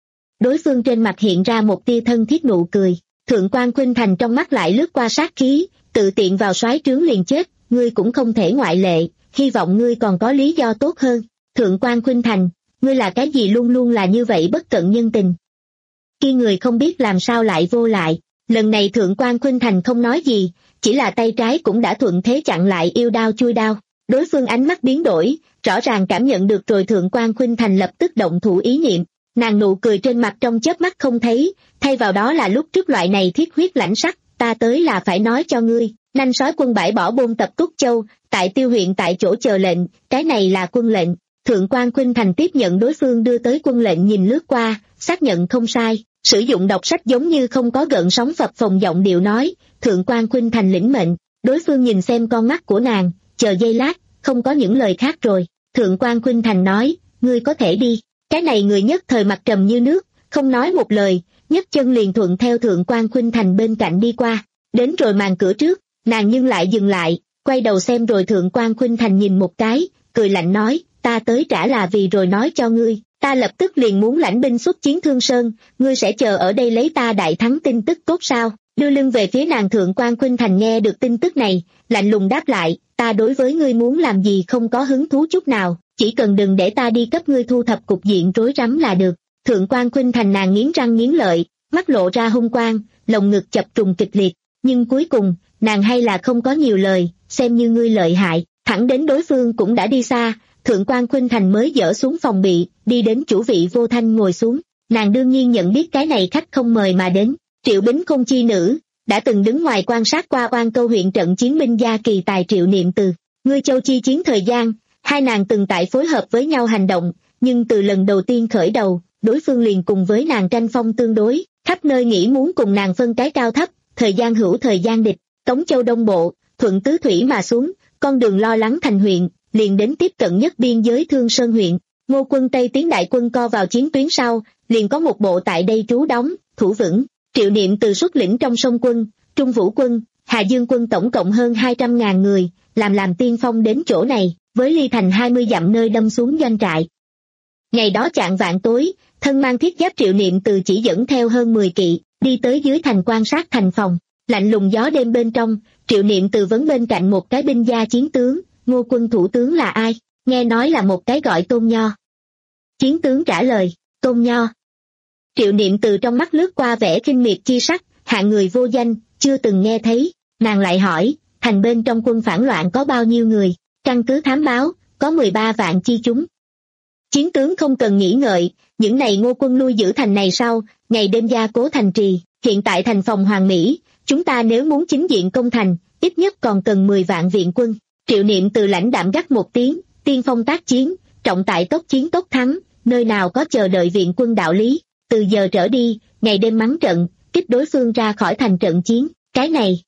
Đối phương trên mặt hiện ra một tia thân thiết nụ cười, Thượng Quan Khuynh Thành trong mắt lại lướt qua sát khí, tự tiện vào soái trướng liền chết, ngươi cũng không thể ngoại lệ, hy vọng ngươi còn có lý do tốt hơn. Thượng Quan Khuynh Thành, ngươi là cái gì luôn luôn là như vậy bất cận nhân tình. Khi người không biết làm sao lại vô lại, lần này Thượng Quan Khuynh Thành không nói gì, chỉ là tay trái cũng đã thuận thế chặn lại yêu đao chui đao. Đối phương ánh mắt biến đổi, rõ ràng cảm nhận được rồi Thượng Quan Khuynh Thành lập tức động thủ ý niệm, nàng nụ cười trên mặt trong chớp mắt không thấy, thay vào đó là lúc trước loại này thiết huyết lãnh sắc, ta tới là phải nói cho ngươi, nanh sói quân bãi bỏ bôn tập Túc Châu, tại Tiêu huyện tại chỗ chờ lệnh, cái này là quân lệnh. Thượng Quan Khuynh Thành tiếp nhận đối phương đưa tới quân lệnh nhìn lướt qua, xác nhận không sai, sử dụng đọc sách giống như không có gợn sóng phập phồng giọng điệu nói, Thượng Quan Khuynh Thành lĩnh mệnh. Đối phương nhìn xem con mắt của nàng, chờ giây lát, không có những lời khác rồi. Thượng Quan Khuynh Thành nói, ngươi có thể đi. Cái này người nhất thời mặt trầm như nước, không nói một lời, nhấc chân liền thuận theo Thượng Quan Khuynh Thành bên cạnh đi qua. Đến rồi màn cửa trước, nàng nhưng lại dừng lại, quay đầu xem rồi Thượng Quan Khuynh Thành nhìn một cái, cười lạnh nói, ta tới trả là vì rồi nói cho ngươi, ta lập tức liền muốn lãnh binh xuất chiến Thương Sơn, ngươi sẽ chờ ở đây lấy ta đại thắng tin tức tốt sao? Đưa lưng về phía nàng Thượng Quan Khuynh Thành nghe được tin tức này, lạnh lùng đáp lại, ta đối với ngươi muốn làm gì không có hứng thú chút nào, chỉ cần đừng để ta đi cấp ngươi thu thập cục diện rối rắm là được. Thượng Quan Khuynh Thành nàng nghiến răng nghiến lợi, mắt lộ ra hung quang, lồng ngực chập trùng kịch liệt, nhưng cuối cùng, nàng hay là không có nhiều lời, xem như ngươi lợi hại, thẳng đến đối phương cũng đã đi xa, Thượng Quan Khuynh Thành mới dỡ xuống phòng bị, đi đến chủ vị Vô Thanh ngồi xuống, nàng đương nhiên nhận biết cái này khách không mời mà đến, Triệu Bính Khôn chi nữ, đã từng đứng ngoài quan sát qua Oan Câu huyện trận chiến binh gia kỳ tài Triệu Niệm Từ, Ngươi Châu chi chiến thời gian, hai nàng từng tại phối hợp với nhau hành động, nhưng từ lần đầu tiên khởi đầu, đối phương liền cùng với nàng tranh phong tương đối, khắp nơi nghĩ muốn cùng nàng phân cái cao thấp, thời gian hữu thời gian địch, Tống Châu Đông Bộ, thuận tứ thủy mà xuống, con đường lo lắng thành huyện, liền đến tiếp cận nhất biên giới Thương Sơn huyện. Ngô quân Tây tiến đại quân co vào chiến tuyến sau, liền có một bộ tại đây trú đóng, thủ vững. Triệu Niệm từ xuất lĩnh trong sông quân, Trung Vũ quân, Hà Dương quân tổng cộng hơn hai trăm ngàn người, làm làm tiên phong đến chỗ này, với ly thành hai mươi dặm nơi đâm xuống doanh trại. Ngày đó chạng vạn tối, thân mang thiết giáp Triệu Niệm từ chỉ dẫn theo hơn mười kỵ, đi tới dưới thành quan sát thành phòng. Lạnh lùng gió đêm bên trong, Triệu Niệm từ vấn bên cạnh một cái binh gia chiến tướng, Ngô quân thủ tướng là ai? Nghe nói là một cái gọi Tôn Nho. Chiến tướng trả lời, Tôn Nho. Triệu Niệm từ trong mắt lướt qua vẻ khinh miệt chi sắc, hạng người vô danh, chưa từng nghe thấy. Nàng lại hỏi, thành bên trong quân phản loạn có bao nhiêu người? Căn cứ thám báo, có mười ba vạn chi chúng. Chiến tướng không cần nghĩ ngợi, những này Ngô quân lui giữ thành này sau, ngày đêm gia cố thành trì, hiện tại thành phòng hoàn mỹ, chúng ta nếu muốn chính diện công thành, ít nhất còn cần mười vạn viện quân. Triệu Niệm từ lãnh đạm gắt một tiếng, tiên phong tác chiến, trọng tại tốc chiến tốc thắng, nơi nào có chờ đợi viện quân đạo lý, từ giờ trở đi, ngày đêm mắng trận, kích đối phương ra khỏi thành trận chiến, cái này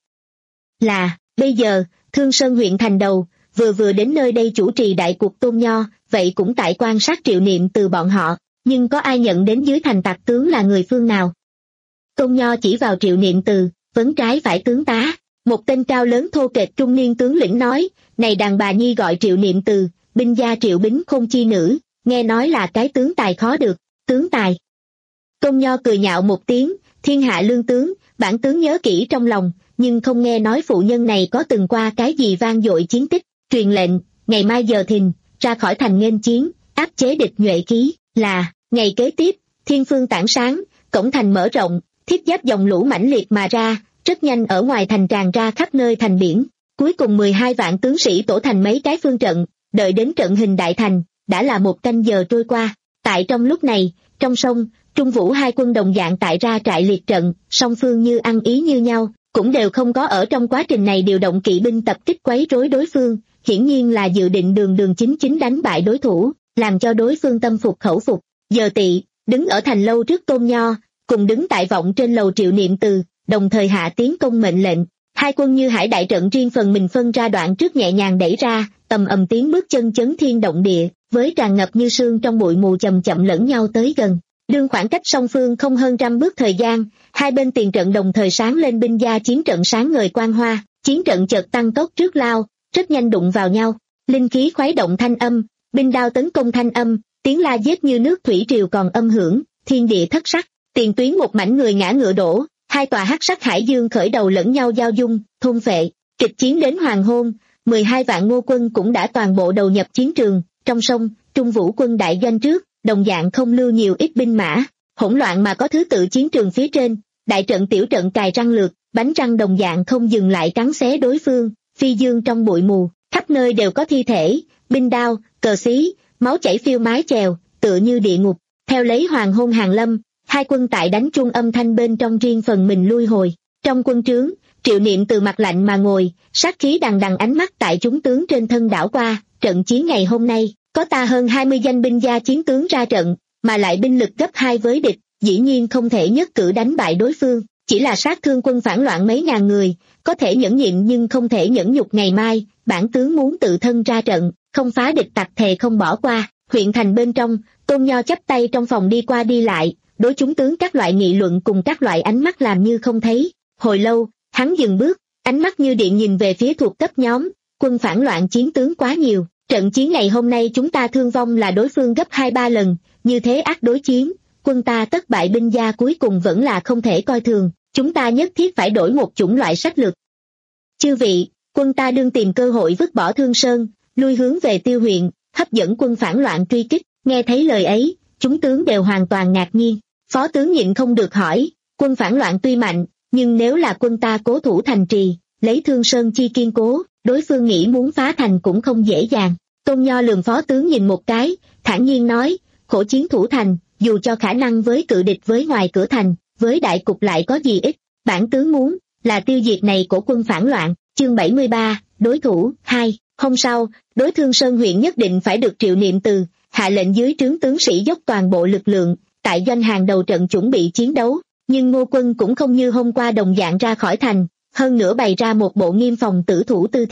là, bây giờ, Thương Sơn huyện thành đầu, vừa vừa đến nơi đây chủ trì đại cuộc Tôn Nho, vậy cũng tại quan sát Triệu Niệm từ bọn họ, nhưng có ai nhận đến dưới thành tặc tướng là người phương nào? Tôn Nho chỉ vào Triệu Niệm từ, vấn trái phải tướng tá, một tên cao lớn thô kệch trung niên tướng lĩnh nói, này đàn bà nhi gọi Triệu Niệm từ, binh gia Triệu Bính Khôn chi nữ, nghe nói là cái tướng tài khó được, tướng tài. Tôn Nho cười nhạo một tiếng, thiên hạ lương tướng, bản tướng nhớ kỹ trong lòng, nhưng không nghe nói phụ nhân này có từng qua cái gì vang dội chiến tích, truyền lệnh, ngày mai giờ thìn, ra khỏi thành nghênh chiến, áp chế địch nhuệ ký, là, ngày kế tiếp, thiên phương tảng sáng, cổng thành mở rộng, thiết giáp dòng lũ mãnh liệt mà ra, rất nhanh ở ngoài thành tràn ra khắp nơi thành biển, cuối cùng mười hai vạn tướng sĩ tổ thành mấy cái phương trận, đợi đến trận hình đại thành, đã là một canh giờ trôi qua, tại trong lúc này, trong sông, Trung Vũ hai quân đồng dạng tại ra trại liệt trận, song phương như ăn ý như nhau, cũng đều không có ở trong quá trình này điều động kỵ binh tập kích quấy rối đối phương, hiển nhiên là dự định đường đường chính chính đánh bại đối thủ, làm cho đối phương tâm phục khẩu phục. Giờ Tỵ, đứng ở thành lâu trước Tôn Nho, cùng đứng tại vọng trên lầu Triệu Niệm từ, đồng thời hạ tiến công mệnh lệnh. Hai quân như hải đại trận riêng phần mình phân ra đoạn trước nhẹ nhàng đẩy ra, tầm ầm tiếng bước chân chấn thiên động địa, với tràn ngập như sương trong bụi mù chậm chậm lẫn nhau tới gần. Đương khoảng cách song phương không hơn trăm bước thời gian, hai bên tiền trận đồng thời sáng lên binh gia chiến trận sáng ngời quang hoa, chiến trận chợt tăng tốc trước lao, rất nhanh đụng vào nhau, linh khí khuấy động thanh âm, binh đao tấn công thanh âm, tiếng la giết như nước thủy triều còn âm hưởng, thiên địa thất sắc, tiền tuyến một mảnh người ngã ngựa đổ, hai tòa hắc sắc hải dương khởi đầu lẫn nhau giao dung, thôn phệ, kịch chiến đến hoàng hôn, mười hai vạn Ngô quân cũng đã toàn bộ đầu nhập chiến trường, trong sông, Trung Vũ quân đại doanh trước, đồng dạng không lưu nhiều ít binh mã, hỗn loạn mà có thứ tự chiến trường phía trên, đại trận tiểu trận cài răng lược, bánh răng đồng dạng không dừng lại cắn xé đối phương, phi dương trong bụi mù, khắp nơi đều có thi thể, binh đao, cờ xí, máu chảy phiêu mái chèo, tựa như địa ngục, theo lấy hoàng hôn hàng lâm, hai quân tại đánh chuông âm thanh bên trong riêng phần mình lui hồi, trong quân trướng, Triệu Niệm từ mặt lạnh mà ngồi, sát khí đằng đằng ánh mắt tại chúng tướng trên thân đảo qua, trận chiến ngày hôm nay, có ta hơn hai mươi danh binh gia chiến tướng ra trận, mà lại binh lực gấp hai với địch, dĩ nhiên không thể nhất cử đánh bại đối phương, chỉ là sát thương quân phản loạn mấy ngàn người, có thể nhẫn nhịn nhưng không thể nhẫn nhục ngày mai, bản tướng muốn tự thân ra trận, không phá địch tặc thề không bỏ qua. Huyện thành bên trong, Tôn Nho chắp tay trong phòng đi qua đi lại, đối chúng tướng các loại nghị luận cùng các loại ánh mắt làm như không thấy. Hồi lâu, hắn dừng bước, ánh mắt như điện nhìn về phía thuộc cấp nhóm, quân phản loạn chiến tướng quá nhiều, trận chiến ngày hôm nay chúng ta thương vong là đối phương gấp hai ba lần, như thế ác đối chiến, quân ta tất bại binh gia cuối cùng vẫn là không thể coi thường, chúng ta nhất thiết phải đổi một chủng loại sách lược. Chư vị, quân ta đương tìm cơ hội vứt bỏ Thương Sơn, lui hướng về Tiêu huyện, hấp dẫn quân phản loạn truy kích. Nghe thấy lời ấy, chúng tướng đều hoàn toàn ngạc nhiên. Phó tướng nhịn không được hỏi, quân phản loạn tuy mạnh, nhưng nếu là quân ta cố thủ thành trì, lấy Thương Sơn chi kiên cố, đối phương nghĩ muốn phá thành cũng không dễ dàng. Tôn Nho lườm phó tướng nhìn một cái, thản nhiên nói, khổ chiến thủ thành, dù cho khả năng với cự địch với ngoài cửa thành, với đại cục lại có gì ích, bản tướng muốn là tiêu diệt này của quân phản loạn. Chương bảy mươi ba, đối thủ, hai. Hôm sau, đối Thương Sơn huyện nhất định phải được Triệu Niệm từ, hạ lệnh dưới trướng tướng sĩ dốc toàn bộ lực lượng, tại doanh hàng đầu trận chuẩn bị chiến đấu, nhưng Ngô quân cũng không như hôm qua đồng dạng ra khỏi thành, hơn nữa bày ra một bộ nghiêm phòng tử thủ tư thế,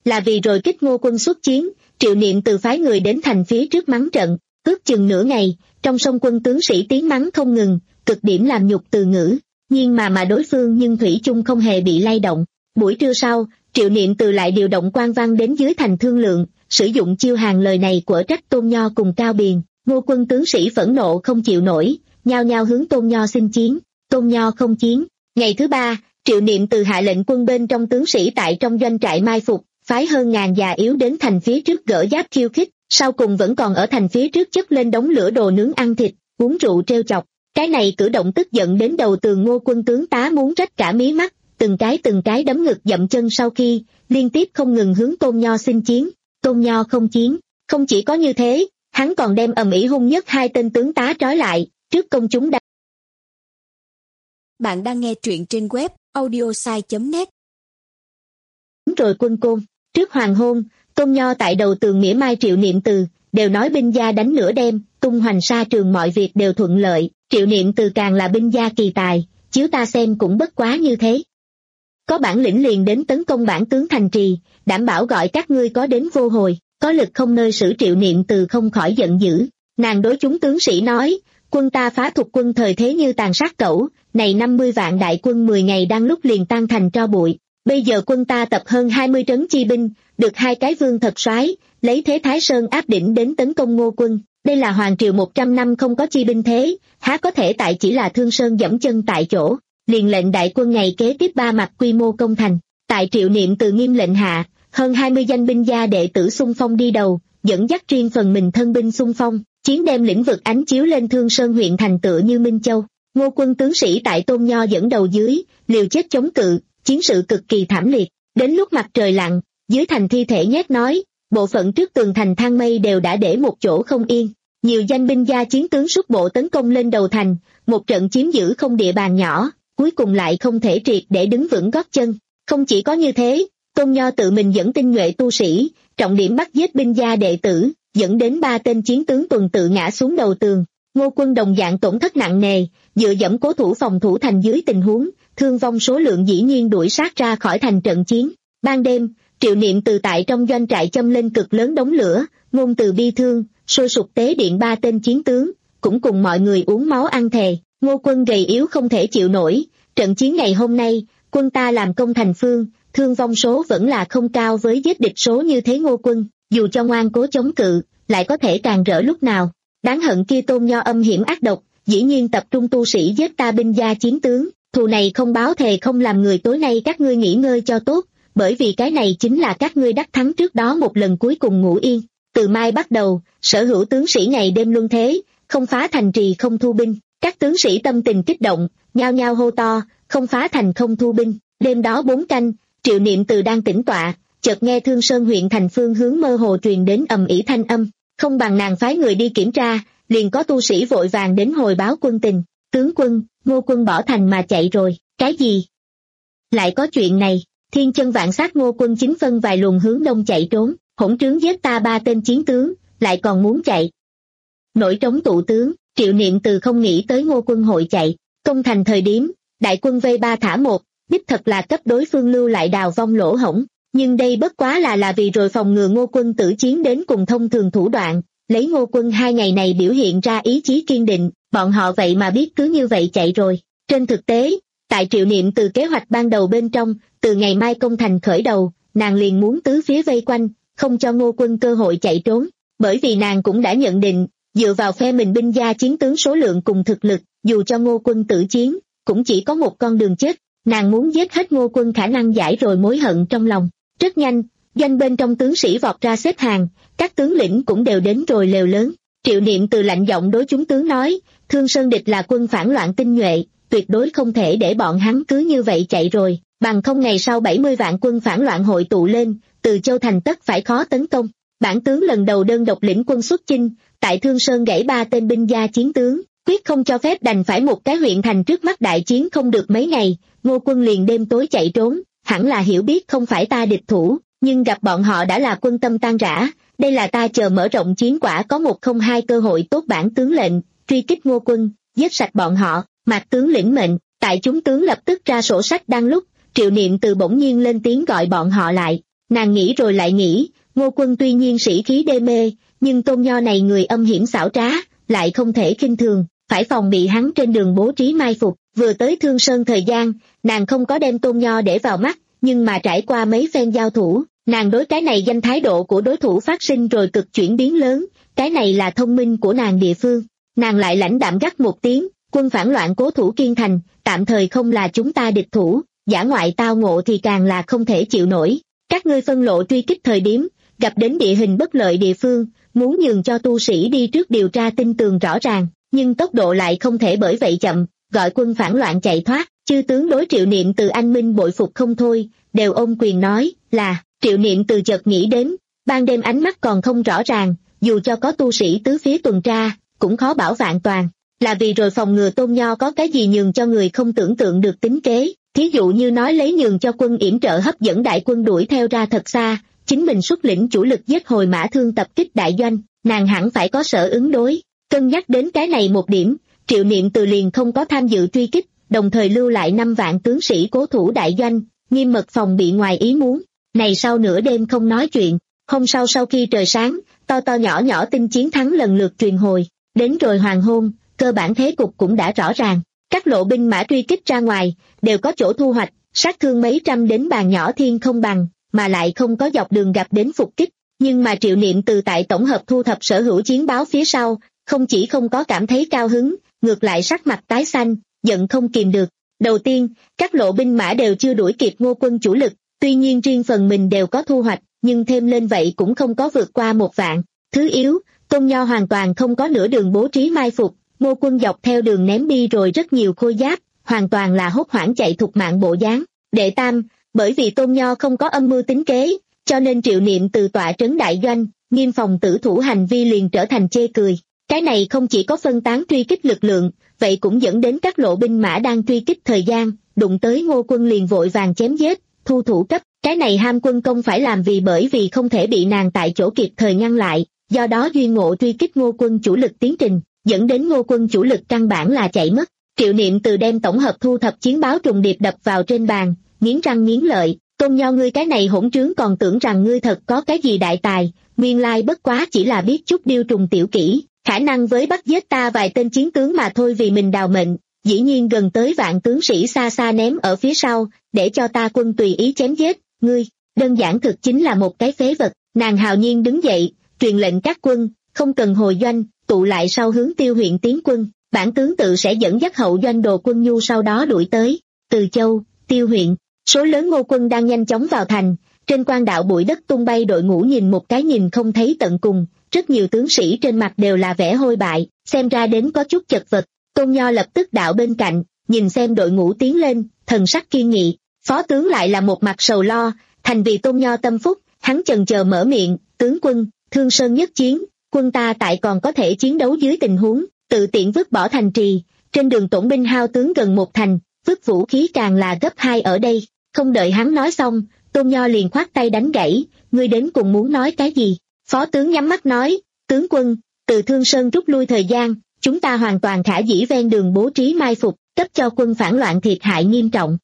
Là vì rồi kích Ngô Quân xuất chiến, Triệu Niệm từ phái người đến thành phía trước mắng trận, ước chừng nửa ngày, trong sông quân tướng sĩ tiếng mắng không ngừng, cực điểm làm nhục từ ngữ, nhưng mà mà đối phương nhưng thủy chung không hề bị lay động. Buổi trưa sau, Triệu Niệm từ lại điều động quan văn đến dưới thành thương lượng, sử dụng chiêu hàng lời này của trách Tôn Nho cùng Cao Biền. Ngô quân tướng sĩ phẫn nộ không chịu nổi, nhao nhao hướng Tôn Nho xin chiến. Tôn Nho không chiến. Ngày thứ ba, Triệu Niệm từ hạ lệnh quân bên trong tướng sĩ tại trong doanh trại mai phục, phái hơn ngàn già yếu đến thành phía trước gỡ giáp khiêu khích, sau cùng vẫn còn ở thành phía trước chất lên đống lửa đồ nướng ăn thịt, uống rượu trêu chọc. Cái này cử động tức giận đến đầu tường Ngô quân tướng tá muốn rách cả mí mắt, từng cái từng cái đấm ngực dậm chân sau khi, liên tiếp không ngừng hướng Tôn Nho xin chiến. Tôn Nho không chiến. Không chỉ có như thế, hắn còn đem ầm ĩ hung nhất hai tên tướng tá trói lại, trước công chúng đánh. Bạn đang nghe truyện trên web audiosai chấm net. Rồi quân côn, trước hoàng hôn, Tôn Nho tại đầu tường mỉa mai Triệu Niệm từ, đều nói binh gia đánh nửa đêm, tung hoành sa trường mọi việc đều thuận lợi, Triệu Niệm từ càng là binh gia kỳ tài, chiếu ta xem cũng bất quá như thế. Có bản lĩnh liền đến tấn công bản tướng thành trì, đảm bảo gọi các ngươi có đến vô hồi, có lực không nơi xử. Triệu Niệm từ không khỏi giận dữ, nàng đối chúng tướng sĩ nói, quân ta phá thục quân thời thế như tàn sát cẩu, này năm mươi vạn đại quân mười ngày đang lúc liền tan thành tro bụi, bây giờ quân ta tập hơn hai mươi trấn chi binh, được hai cái vương thật soái, lấy thế Thái Sơn áp đỉnh đến tấn công Ngô quân, đây là hoàng triều một trăm năm không có chi binh thế, há có thể tại chỉ là Thương Sơn dẫm chân tại chỗ, liền lệnh đại quân ngày kế tiếp ba mặt quy mô công thành. Tại Triệu Niệm từ nghiêm lệnh hạ, hơn hai mươi danh binh gia đệ tử xung phong đi đầu, dẫn dắt riêng phần mình thân binh xung phong, chiến đem lĩnh vực ánh chiếu lên Thương Sơn huyện thành tựa như Minh Châu. Ngô quân tướng sĩ tại Tôn Nho dẫn đầu dưới, liều chết chống cự, chiến sự cực kỳ thảm liệt. Đến lúc mặt trời lặn, dưới thành thi thể nhét nói, bộ phận trước tường thành thang mây đều đã để một chỗ không yên. Nhiều danh binh gia chiến tướng xuất bộ tấn công lên đầu thành, một trận chiếm giữ không địa bàn nhỏ, cuối cùng lại không thể triệt để đứng vững gót chân. Không chỉ có như thế, Tôn Nho tự mình dẫn tinh nhuệ tu sĩ, trọng điểm bắt giết binh gia đệ tử, dẫn đến ba tên chiến tướng tuần tự ngã xuống đầu tường. Ngô quân đồng dạng tổn thất nặng nề, dựa dẫm cố thủ phòng thủ thành dưới tình huống, thương vong số lượng dĩ nhiên đuổi sát ra khỏi thành trận chiến. Ban đêm, Triệu Niệm từ tại trong doanh trại châm lên cực lớn đống lửa, ngôn từ bi thương, sôi sục tế điện ba tên chiến tướng, cũng cùng mọi người uống máu ăn thề. Ngô quân gầy yếu không thể chịu nổi, trận chiến ngày hôm nay, quân ta làm công thành phương, thương vong số vẫn là không cao với giết địch số như thế. Ngô quân, dù cho ngoan cố chống cự, lại có thể càng rỡ lúc nào. Đáng hận kia Tôn Nho âm hiểm ác độc, dĩ nhiên tập trung tu sĩ giết ta binh gia chiến tướng, thù này không báo thề không làm người. Tối nay các ngươi nghỉ ngơi cho tốt, bởi vì cái này chính là các ngươi đắc thắng trước đó một lần cuối cùng ngủ yên. Từ mai bắt đầu, sở hữu tướng sĩ ngày đêm luân thế, không phá thành trì không thu binh. Các tướng sĩ tâm tình kích động, nhao nhao hô to, không phá thành không thu binh. Đêm đó bốn canh, Triệu Niệm từ đang tĩnh tọa, chợt nghe Thương Sơn huyện thành phương hướng mơ hồ truyền đến ầm ĩ thanh âm, không bằng nàng phái người đi kiểm tra, liền có tu sĩ vội vàng đến hồi báo quân tình. Tướng quân, Ngô quân bỏ thành mà chạy rồi. Cái gì? Lại có chuyện này? Thiên chân vạn sát Ngô quân chính phân vài luồng hướng đông chạy trốn, hỗn trướng giết ta ba tên chiến tướng, lại còn muốn chạy. Nổi trống tụ tướng, Triệu Niệm từ không nghĩ tới Ngô quân hội chạy. Công thành thời điểm, đại quân vây ba thả một, đích thật là cấp đối phương lưu lại đào vong lỗ hổng, nhưng đây bất quá là là vì rồi phòng ngừa Ngô quân tử chiến đến cùng thông thường thủ đoạn. Lấy Ngô quân hai ngày này biểu hiện ra ý chí kiên định, bọn họ vậy mà biết cứ như vậy chạy rồi. Trên thực tế, tại Triệu Niệm từ kế hoạch ban đầu bên trong, từ ngày mai công thành khởi đầu, nàng liền muốn tứ phía vây quanh, không cho Ngô quân cơ hội chạy trốn, bởi vì nàng cũng đã nhận định, dựa vào phe mình binh gia chiến tướng số lượng cùng thực lực, dù cho Ngô quân tử chiến, cũng chỉ có một con đường chết. Nàng muốn giết hết Ngô quân khả năng giải rồi mối hận trong lòng. Rất nhanh, doanh bên trong tướng sĩ vọt ra xếp hàng, các tướng lĩnh cũng đều đến rồi lều lớn. Triệu Niệm từ lạnh giọng đối chúng tướng nói, Thương Sơn địch là quân phản loạn tinh nhuệ, tuyệt đối không thể để bọn hắn cứ như vậy chạy rồi, bằng không ngày sau bảy mươi vạn quân phản loạn hội tụ lên, từ Châu thành tất phải khó tấn công. Bản tướng lần đầu đơn độc lĩnh quân xuất chinh, tại Thương Sơn gãy ba tên binh gia chiến tướng, quyết không cho phép đành phải một cái huyện thành trước mắt đại chiến không được mấy ngày, Ngô quân liền đêm tối chạy trốn, hẳn là hiểu biết không phải ta địch thủ, nhưng gặp bọn họ đã là quân tâm tan rã, đây là ta chờ mở rộng chiến quả có một không hai cơ hội tốt. Bản tướng lệnh, truy kích Ngô quân, giết sạch bọn họ. Mạc tướng lĩnh mệnh, tại chúng tướng lập tức ra sổ sách. Đang lúc, Triệu Niệm từ bỗng nhiên lên tiếng gọi bọn họ lại, Nàng nghĩ rồi lại nghĩ, Ngô Quân tuy nhiên sĩ khí đê mê, nhưng Tôn Nho này người âm hiểm xảo trá, lại không thể khinh thường, phải phòng bị hắn trên đường bố trí mai phục. Vừa tới Thương Sơn thời gian, nàng không có đem Tôn Nho để vào mắt, nhưng mà trải qua mấy phen giao thủ, nàng đối cái này danh thái độ của đối thủ phát sinh rồi cực chuyển biến lớn, cái này là thông minh của nàng địa phương. Nàng lại lãnh đạm gắt một tiếng, quân phản loạn cố thủ Kiên Thành, tạm thời không là chúng ta địch thủ, dã ngoại tao ngộ thì càng là không thể chịu nổi. Các ngươi phân lộ truy kích thời điểm, gặp đến địa hình bất lợi địa phương, muốn nhường cho tu sĩ đi trước điều tra tin tường rõ ràng, nhưng tốc độ lại không thể bởi vậy chậm, gọi quân phản loạn chạy thoát. Chư tướng đối Triệu Niệm Từ anh minh bội phục không thôi, đều ôm quyền nói là. Triệu Niệm Từ chợt nghĩ đến, ban đêm ánh mắt còn không rõ ràng, dù cho có tu sĩ tứ phía tuần tra, cũng khó bảo vạn toàn, là vì rồi phòng ngừa Tôn Nho có cái gì nhường cho người không tưởng tượng được tính kế, thí dụ như nói lấy nhường cho quân yểm trợ hấp dẫn đại quân đuổi theo ra thật xa, chính mình xuất lĩnh chủ lực giết hồi Mã Thương tập kích đại doanh, nàng hẳn phải có sở ứng đối. Cân nhắc đến cái này một điểm, Triệu Niệm Từ liền không có tham dự truy kích, đồng thời lưu lại năm vạn tướng sĩ cố thủ đại doanh, nghiêm mật phòng bị ngoài ý muốn. Này sau nửa đêm không nói chuyện, hôm sau sau khi trời sáng, to to nhỏ nhỏ tin chiến thắng lần lượt truyền hồi, đến rồi hoàng hôn, cơ bản thế cục cũng đã rõ ràng. Các lộ binh mã truy kích ra ngoài, đều có chỗ thu hoạch, sát thương mấy trăm đến bàn nhỏ thiên không bằng, mà lại không có dọc đường gặp đến phục kích. Nhưng mà Triệu Niệm Từ tại tổng hợp thu thập sở hữu chiến báo phía sau, không chỉ không có cảm thấy cao hứng, ngược lại sắc mặt tái xanh, giận không kìm được. Đầu tiên, các lộ binh mã đều chưa đuổi kịp Ngô Quân chủ lực, tuy nhiên riêng phần mình đều có thu hoạch, nhưng thêm lên vậy cũng không có vượt qua một vạn. Thứ yếu, Tôn Nho hoàn toàn không có nửa đường bố trí mai phục, Ngô Quân dọc theo đường ném đi rồi rất nhiều khôi giáp, hoàn toàn là hốt hoảng chạy thục mạng bộ dáng. Đệ tam, bởi vì Tôn Nho không có âm mưu tính kế, cho nên Triệu Niệm Từ tọa trấn đại doanh, nghiêm phòng tử thủ hành vi liền trở thành chê cười. Cái này không chỉ có phân tán truy kích lực lượng, vậy cũng dẫn đến các lộ binh mã đang truy kích thời gian, đụng tới Ngô Quân liền vội vàng chém giết, thu thủ cấp. Cái này ham quân công phải làm vì bởi vì không thể bị nàng tại chỗ kịp thời ngăn lại, do đó duy ngộ truy kích Ngô Quân chủ lực tiến trình, dẫn đến Ngô Quân chủ lực căn bản là chạy mất. Triệu Niệm Từ đem tổng hợp thu thập chiến báo trùng điệp đập vào trên bàn, nghiến răng nghiến lợi, Tôn Nho ngươi cái này hỗn trướng còn tưởng rằng ngươi thật có cái gì đại tài, nguyên lai bất quá chỉ là biết chút điêu trùng tiểu kỹ, khả năng với bắt giết ta vài tên chiến tướng mà thôi vì mình đào mệnh, dĩ nhiên gần tới vạn tướng sĩ xa xa ném ở phía sau, để cho ta quân tùy ý chém giết, ngươi, đơn giản thực chính là một cái phế vật. Nàng hào nhiên đứng dậy, truyền lệnh các quân, không cần hồi doanh, tụ lại sau hướng Tiêu huyện tiến quân, bản tướng tự sẽ dẫn dắt hậu doanh đồ quân nhu sau đó đuổi tới. Từ Châu, Tiêu huyện, số lớn Ngô quân đang nhanh chóng vào thành, trên quan đạo bụi đất tung bay, đội ngũ nhìn một cái nhìn không thấy tận cùng, rất nhiều tướng sĩ trên mặt đều là vẻ hôi bại, xem ra đến có chút chật vật. Tôn Nho lập tức đạo bên cạnh, nhìn xem đội ngũ tiến lên, thần sắc kiên nghị. Phó tướng lại là một mặt sầu lo, thành vì Tôn Nho tâm phúc, hắn chần chờ mở miệng, tướng quân, Thương Sơn nhất chiến, quân ta tại còn có thể chiến đấu dưới tình huống, tự tiện vứt bỏ thành trì, trên đường tổn binh hao tướng gần một thành, vứt vũ khí càng là gấp hai ở đây. Không đợi hắn nói xong, Tôn Nho liền khoát tay đánh gãy, ngươi đến cùng muốn nói cái gì? Phó tướng nhắm mắt nói, tướng quân, từ Thương Sơn rút lui thời gian, chúng ta hoàn toàn khả dĩ ven đường bố trí mai phục, cấp cho quân phản loạn thiệt hại nghiêm trọng.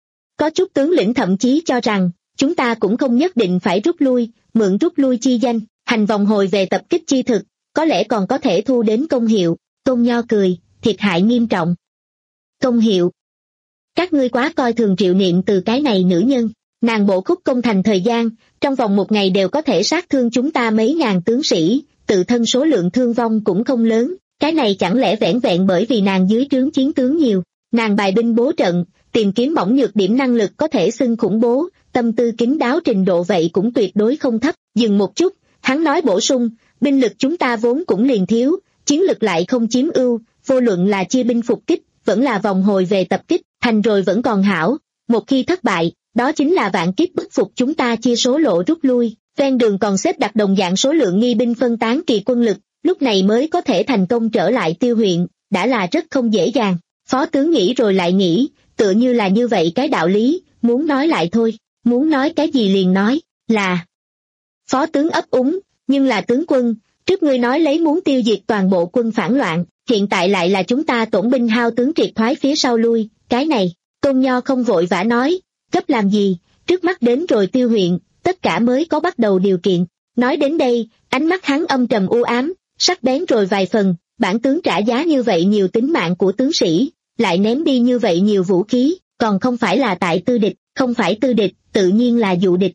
Có chút tướng lĩnh thậm chí cho rằng, chúng ta cũng không nhất định phải rút lui, mượn rút lui chi danh, hành vòng hồi về tập kích chi thực, có lẽ còn có thể thu đến công hiệu. Tôn Nho cười, thiệt hại nghiêm trọng. Công hiệu. Các ngươi quá coi thường Triệu Niệm Từ cái này nữ nhân, nàng bộ khúc công thành thời gian, trong vòng một ngày đều có thể sát thương chúng ta mấy ngàn tướng sĩ, tự thân số lượng thương vong cũng không lớn, cái này chẳng lẽ vẻn vẹn bởi vì nàng dưới trướng chiến tướng nhiều, nàng bài binh bố trận, tìm kiếm bỏng nhược điểm năng lực có thể xưng khủng bố, tâm tư kín đáo trình độ vậy cũng tuyệt đối không thấp. Dừng một chút, hắn nói bổ sung, binh lực chúng ta vốn cũng liền thiếu, chiến lực lại không chiếm ưu, vô luận là chia binh phục kích, vẫn là vòng hồi về tập kích, thành rồi vẫn còn hảo, một khi thất bại, đó chính là vạn kiếp bức phục chúng ta chia số lộ rút lui, ven đường còn xếp đặt đồng dạng số lượng nghi binh phân tán kỳ quân lực, lúc này mới có thể thành công trở lại Tiêu huyện, đã là rất không dễ dàng. Phó tướng nghĩ rồi lại nghĩ, tựa như là như vậy cái đạo lý, muốn nói lại thôi, muốn nói cái gì liền nói, là. Phó tướng ấp úng, nhưng là tướng quân, trước ngươi nói lấy muốn tiêu diệt toàn bộ quân phản loạn, hiện tại lại là chúng ta tổn binh hao tướng triệt thoái phía sau lui, cái này, Tôn Nho không vội vã nói, gấp làm gì, trước mắt đến rồi Tiêu huyện, tất cả mới có bắt đầu điều kiện. Nói đến đây, ánh mắt hắn âm trầm u ám, sắc bén rồi vài phần, bản tướng trả giá như vậy nhiều tính mạng của tướng sĩ, lại ném đi như vậy nhiều vũ khí, còn không phải là tại tư địch, không phải tư địch, tự nhiên là dụ địch.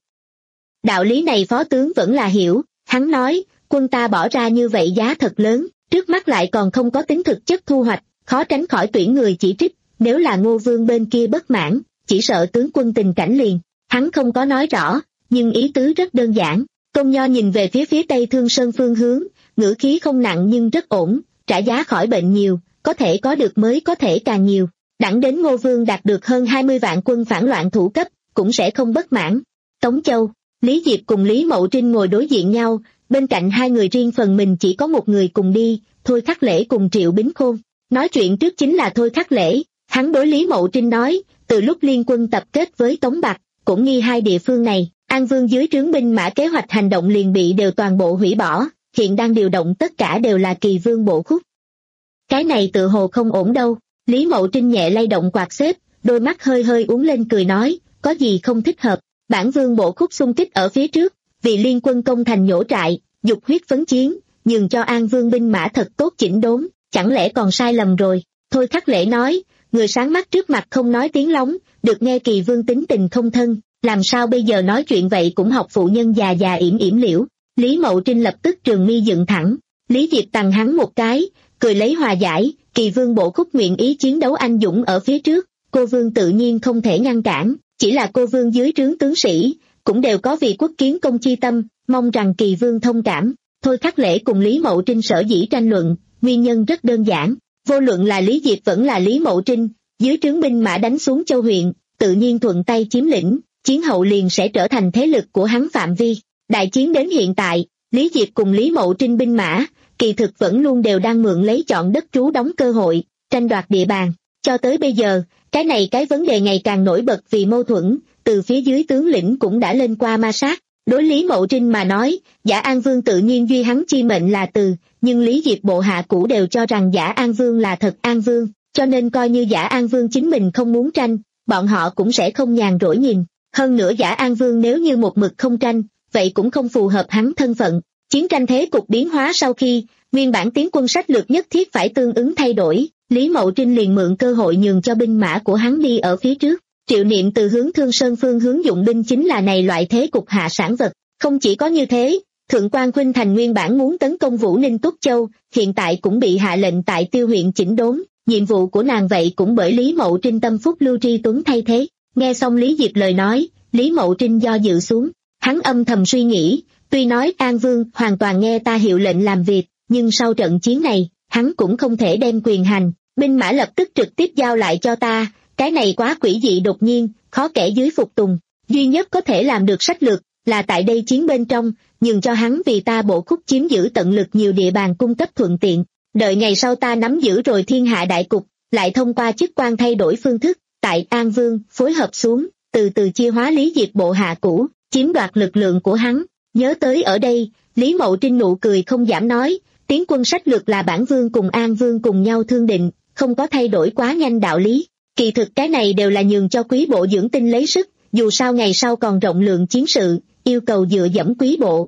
Đạo lý này phó tướng vẫn là hiểu, hắn nói, quân ta bỏ ra như vậy giá thật lớn, trước mắt lại còn không có tính thực chất thu hoạch, khó tránh khỏi tuyển người chỉ trích, nếu là Ngô Vương bên kia bất mãn, chỉ sợ tướng quân tình cảnh liền. Hắn không có nói rõ, nhưng ý tứ rất đơn giản. Công Nho nhìn về phía phía tây Thương Sơn phương hướng, ngữ khí không nặng nhưng rất ổn, trả giá khỏi bệnh nhiều, có thể có được mới có thể càng nhiều. Đẳng đến Ngô Vương đạt được hơn hai mươi vạn quân phản loạn thủ cấp, cũng sẽ không bất mãn. Tống Châu, Lý Diệp cùng Lý Mậu Trinh ngồi đối diện nhau, bên cạnh hai người riêng phần mình chỉ có một người cùng đi, Thôi Khắc Lễ cùng Triệu Bính Khôn. Nói chuyện trước chính là Thôi Khắc Lễ, hắn đối Lý Mậu Trinh nói, từ lúc liên quân tập kết với Tống Bạc, cũng nghi hai địa phương này, An Vương dưới trướng binh mã kế hoạch hành động liền bị đều toàn bộ hủy bỏ, hiện đang điều động tất cả đều là Kỳ Vương bộ khúc. Cái này tự hồ không ổn đâu, Lý Mậu Trinh nhẹ lay động quạt xếp, đôi mắt hơi hơi uốn lên cười nói, có gì không thích hợp, bản Vương bộ khúc xung kích ở phía trước, vì liên quân công thành nhổ trại, dục huyết phấn chiến, nhường cho An Vương binh mã thật tốt chỉnh đốn, chẳng lẽ còn sai lầm rồi. Thôi Khắc Lễ nói, người sáng mắt trước mặt không nói tiếng lóng, được nghe Kỳ Vương tính tình không thân, làm sao bây giờ nói chuyện vậy cũng học phụ nhân già già yểm yểm liễu. Lý Mậu Trinh lập tức trường mi dựng thẳng, Lý Diệp tằng hắn một cái, cười lấy hòa giải, Kỳ Vương bộ khúc nguyện ý chiến đấu anh dũng ở phía trước, cô Vương tự nhiên không thể ngăn cản, chỉ là cô Vương dưới trướng tướng sĩ, cũng đều có vì quốc kiến công chi tâm, mong rằng Kỳ Vương thông cảm. Thôi Khắc Lễ cùng Lý Mậu Trinh sở dĩ tranh luận, nguyên nhân rất đơn giản, vô luận là Lý Diệp vẫn là Lý Mậu Trinh, dưới trướng binh mã đánh xuống Châu huyện, tự nhiên thuận tay chiếm lĩnh, chiến hậu liền sẽ trở thành thế lực của hắn phạm vi. Đại chiến đến hiện tại, Lý Diệp cùng Lý Mậu Trinh binh mã, kỳ thực vẫn luôn đều đang mượn lấy chọn đất trú đóng cơ hội, tranh đoạt địa bàn. Cho tới bây giờ, cái này cái vấn đề ngày càng nổi bật vì mâu thuẫn, từ phía dưới tướng lĩnh cũng đã lên qua ma sát. Đối Lý Mậu Trinh mà nói, Giả An Vương tự nhiên duy hắn chi mệnh là từ, nhưng Lý Diệp bộ hạ cũ đều cho rằng Giả An Vương là thật An Vương, cho nên coi như Giả An Vương chính mình không muốn tranh, bọn họ cũng sẽ không nhàn rỗi nhìn. Hơn nữa Giả An Vương nếu như một mực không tranh, vậy cũng không phù hợp hắn thân phận. Chiến tranh thế cục biến hóa sau khi, nguyên bản tiến quân sách lược nhất thiết phải tương ứng thay đổi, Lý Mậu Trinh liền mượn cơ hội nhường cho binh mã của hắn đi ở phía trước. Triệu Niệm từ hướng Thương Sơn phương hướng dụng binh chính là này loại thế cục hạ sản vật. Không chỉ có như thế, Thượng quan Khuynh Thành nguyên bản muốn tấn công Vũ Ninh Túc Châu, hiện tại cũng bị hạ lệnh tại Tiêu huyện chỉnh đốn, nhiệm vụ của nàng vậy cũng bởi Lý Mậu Trinh tâm phúc Lưu Tri Tuấn thay thế. Nghe xong Lý Diệp lời nói, Lý Mậu Trinh do dự xuống, hắn âm thầm suy nghĩ, tuy nói An Vương hoàn toàn nghe ta hiệu lệnh làm việc, nhưng sau trận chiến này, hắn cũng không thể đem quyền hành, binh mã lập tức trực tiếp giao lại cho ta, cái này quá quỷ dị đột nhiên, khó kẻ dưới phục tùng, duy nhất có thể làm được sách lược, là tại đây chiến bên trong, nhường cho hắn vì ta bộ khúc chiếm giữ tận lực nhiều địa bàn cung cấp thuận tiện, đợi ngày sau ta nắm giữ rồi thiên hạ đại cục, lại thông qua chức quan thay đổi phương thức, tại An Vương phối hợp xuống, từ từ chia hóa Lý Diệp bộ hạ cũ, chiếm đoạt lực lượng của hắn. Nhớ tới ở đây, Lý Mậu Trinh nụ cười không giảm nói, tiến quân sách lược là bản Vương cùng An Vương cùng nhau thương định, không có thay đổi quá nhanh đạo lý. Kỳ thực cái này đều là nhường cho quý bộ dưỡng tinh lấy sức, dù sao ngày sau còn rộng lượng chiến sự, yêu cầu dựa dẫm quý bộ.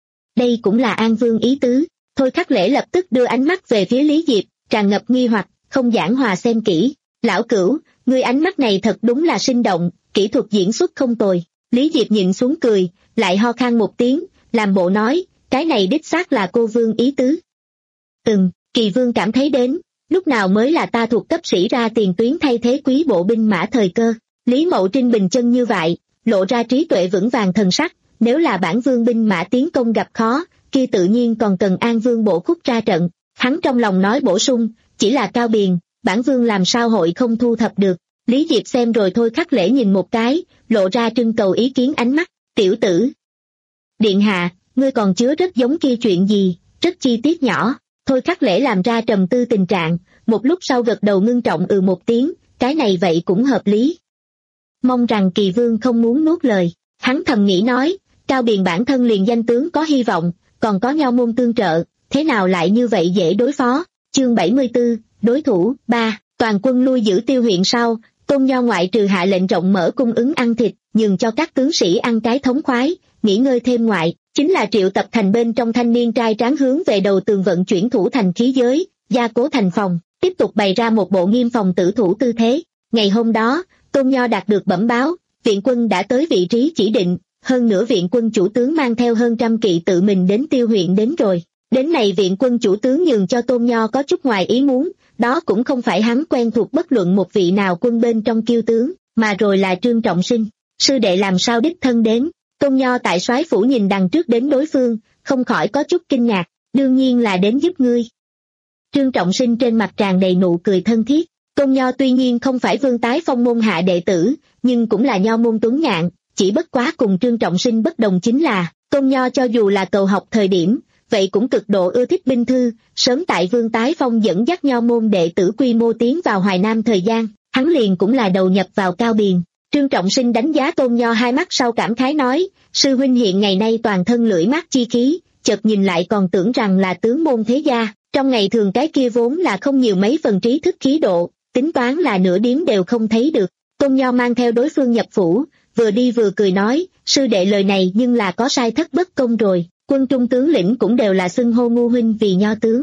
Đây cũng là An Vương ý tứ. Thôi Khắc Lễ lập tức đưa ánh mắt về phía Lý Diệp, tràn ngập nghi hoặc, không giảng hòa xem kỹ. Lão Cửu, ngươi ánh mắt này thật đúng là sinh động, kỹ thuật diễn xuất không tồi. Lý Diệp nhìn xuống cười, lại ho khan một tiếng, làm bộ nói, cái này đích xác là cô Vương ý tứ. Ừm, Kỳ Vương cảm thấy đến, lúc nào mới là ta thuộc cấp sĩ ra tiền tuyến thay thế quý bộ binh mã thời cơ. Lý Mậu Trinh bình chân như vậy, lộ ra trí tuệ vững vàng thần sắc, nếu là bản Vương binh mã tiến công gặp khó, kia tự nhiên còn cần An Vương bộ khúc ra trận. Hắn trong lòng nói bổ sung, chỉ là Cao Biền, bản Vương làm sao hội không thu thập được. Lý Diệp xem rồi Thôi Khắc Lễ nhìn một cái, lộ ra trưng cầu ý kiến ánh mắt, tiểu tử. Điện hạ, ngươi còn chứa rất giống kia chuyện gì, rất chi tiết nhỏ. Thôi Khắc Lễ làm ra trầm tư tình trạng, một lúc sau gật đầu ngưng trọng ừ một tiếng, cái này vậy cũng hợp lý. Mong rằng Kỳ Vương không muốn nuốt lời, hắn thầm nghĩ nói, Cao Biền bản thân liền danh tướng có hy vọng, còn có Nho môn tương trợ, thế nào lại như vậy dễ đối phó. Chương bảy mươi tư, đối thủ, ba, toàn quân lui giữ Tiêu huyện sau, Tôn Nho ngoại trừ hạ lệnh rộng mở cung ứng ăn thịt, nhường cho các tướng sĩ ăn cái thống khoái, nghỉ ngơi thêm ngoại, chính là triệu tập thành bên trong thanh niên trai tráng hướng về đầu tường vận chuyển thủ thành khí giới, gia cố thành phòng, tiếp tục bày ra một bộ nghiêm phòng tử thủ tư thế. Ngày hôm đó, Tôn Nho đạt được bẩm báo, viện quân đã tới vị trí chỉ định, hơn nữa viện quân chủ tướng mang theo hơn trăm kỵ tự mình đến Tiêu huyện đến rồi. Đến này viện quân chủ tướng nhường cho Tôn Nho có chút ngoài ý muốn, đó cũng không phải hắn quen thuộc bất luận một vị nào quân bên trong kiêu tướng, mà rồi là Trương Trọng Sinh. Sư đệ làm sao đích thân đến? Tôn Nho tại soái phủ nhìn đằng trước đến đối phương, không khỏi có chút kinh ngạc, đương nhiên là đến giúp ngươi. Trương Trọng Sinh trên mặt tràn đầy nụ cười thân thiết. Tôn Nho tuy nhiên không phải Vương Tái Phong môn hạ đệ tử, nhưng cũng là Nho môn tuấn nhạn, chỉ bất quá cùng Trương Trọng Sinh bất đồng chính là, Tôn Nho cho dù là cầu học thời điểm, vậy cũng cực độ ưa thích binh thư, sớm tại Vương Tái Phong dẫn dắt Nho môn đệ tử quy mô tiến vào Hoài Nam thời gian, hắn liền cũng là đầu nhập vào Cao Biền. Trương Trọng Sinh đánh giá Tôn Nho hai mắt sau cảm khái nói, sư huynh hiện ngày nay toàn thân lưỡi mắt chi khí, chợt nhìn lại còn tưởng rằng là tướng môn thế gia, trong ngày thường cái kia vốn là không nhiều mấy phần trí thức khí độ, tính toán là nửa điếm đều không thấy được. Tôn Nho mang theo đối phương nhập phủ, vừa đi vừa cười nói, sư đệ lời này nhưng là có sai thất bất công rồi, quân trung tướng lĩnh cũng đều là xưng hô Ngu huynh vì Nho tướng.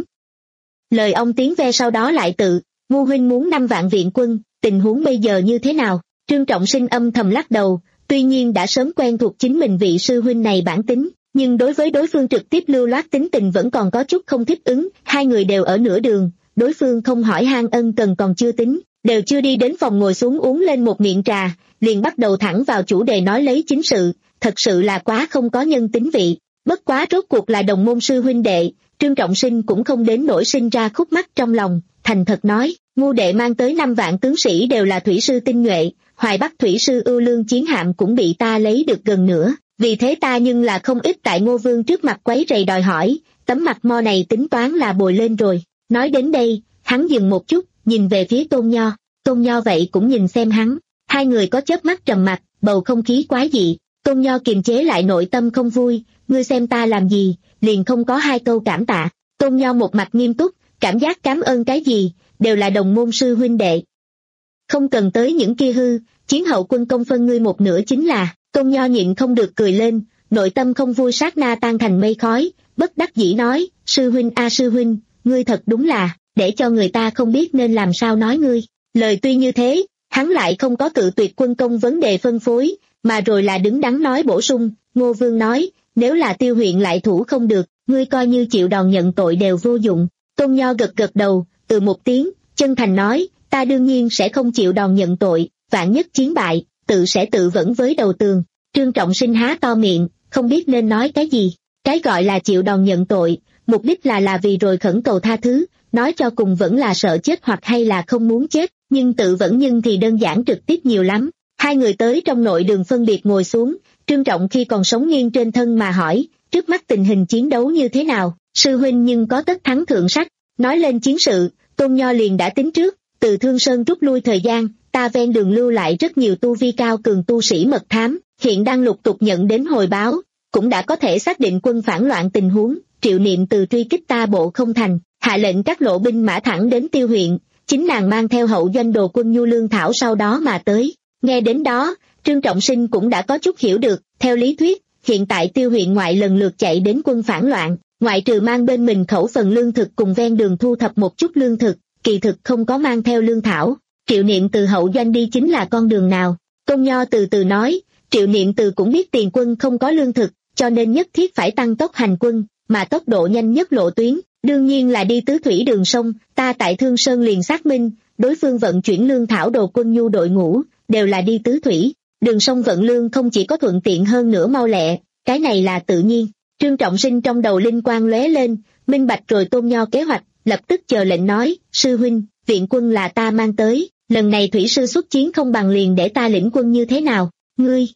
Lời ông tiếng ve sau đó lại tự, Ngu huynh muốn năm vạn viện quân, tình huống bây giờ như thế nào? Trương Trọng Sinh âm thầm lắc đầu, tuy nhiên đã sớm quen thuộc chính mình vị sư huynh này bản tính, nhưng đối với đối phương trực tiếp lưu loát tính tình vẫn còn có chút không thích ứng, hai người đều ở nửa đường, đối phương không hỏi han ân cần còn chưa tính, đều chưa đi đến phòng ngồi xuống uống lên một miệng trà, liền bắt đầu thẳng vào chủ đề nói lấy chính sự, thật sự là quá không có nhân tính vị, bất quá rốt cuộc là đồng môn sư huynh đệ, Trương Trọng Sinh cũng không đến nỗi sinh ra khúc mắc trong lòng, thành thật nói, Ngu đệ mang tới năm vạn tướng sĩ đều là thủy sư tinh nhuệ, Hoài Bắc thủy sư ưu lương chiến hạm cũng bị ta lấy được gần nữa, vì thế ta nhưng là không ít tại Ngô Vương trước mặt quấy rầy đòi hỏi, tấm mặt mo này tính toán là bồi lên rồi. Nói đến đây, hắn dừng một chút, nhìn về phía Tôn Nho, Tôn Nho vậy cũng nhìn xem hắn, hai người có chớp mắt trầm mặc, bầu không khí quái dị, Tôn Nho kiềm chế lại nội tâm không vui, ngươi xem ta làm gì, liền không có hai câu cảm tạ. Tôn Nho một mặt nghiêm túc, cảm giác cảm ơn cái gì, đều là đồng môn sư huynh đệ. Không cần tới những kia hư, chiến hậu quân công phân ngươi một nửa chính là, Tôn Nho nhịn không được cười lên, nội tâm không vui sát na tan thành mây khói, bất đắc dĩ nói, sư huynh a sư huynh, ngươi thật đúng là, để cho người ta không biết nên làm sao nói ngươi. Lời tuy như thế, hắn lại không có cự tuyệt quân công vấn đề phân phối, mà rồi là đứng đắn nói bổ sung, Ngô Vương nói, nếu là Tiêu huyện lại thủ không được, ngươi coi như chịu đòn nhận tội đều vô dụng. Tôn Nho gật gật đầu, từ một tiếng, chân thành nói, ta đương nhiên sẽ không chịu đòn nhận tội, vạn nhất chiến bại, tự sẽ tự vẫn với đầu tường. Trương Trọng Sinh há to miệng, không biết nên nói cái gì. Cái gọi là chịu đòn nhận tội, mục đích là là vì rồi khẩn cầu tha thứ, nói cho cùng vẫn là sợ chết hoặc hay là không muốn chết, nhưng tự vẫn nhưng thì đơn giản trực tiếp nhiều lắm. Hai người tới trong nội đường phân biệt ngồi xuống, Trương Trọng khi còn sống nghiêng trên thân mà hỏi, trước mắt tình hình chiến đấu như thế nào, sư huynh nhưng có tất thắng thượng sách. Nói lên chiến sự, Tôn Nho liền đã tính trước, từ Thương Sơn rút lui thời gian, ta ven đường lưu lại rất nhiều tu vi cao cường tu sĩ mật thám, hiện đang lục tục nhận đến hồi báo, cũng đã có thể xác định quân phản loạn tình huống, Triệu Niệm từ truy kích ta bộ không thành, hạ lệnh các lộ binh mã thẳng đến Tiêu huyện, chính nàng mang theo hậu doanh đồ quân nhu lương thảo sau đó mà tới. Nghe đến đó, Trương Trọng Sinh cũng đã có chút hiểu được, theo lý thuyết, hiện tại Tiêu huyện ngoại lần lượt chạy đến quân phản loạn, ngoại trừ mang bên mình khẩu phần lương thực cùng ven đường thu thập một chút lương thực, kỳ thực không có mang theo lương thảo. Triệu Niệm từ hậu doanh đi chính là con đường nào? Tôn Nho từ từ nói, Triệu Niệm từ cũng biết tiền quân không có lương thực, cho nên nhất thiết phải tăng tốc hành quân, mà tốc độ nhanh nhất lộ tuyến, đương nhiên là đi tứ thủy đường sông, ta tại Thương Sơn liền xác minh, đối phương vận chuyển lương thảo đồ quân nhu đội ngũ, đều là đi tứ thủy, đường sông vận lương không chỉ có thuận tiện hơn nữa mau lẹ, cái này là tự nhiên. Trương Trọng Sinh trong đầu linh quang lóe lên, minh bạch rồi Tôn Nho kế hoạch, lập tức chờ lệnh nói, sư huynh, viện quân là ta mang tới, lần này thủy sư xuất chiến không bằng liền để ta lĩnh quân như thế nào, ngươi.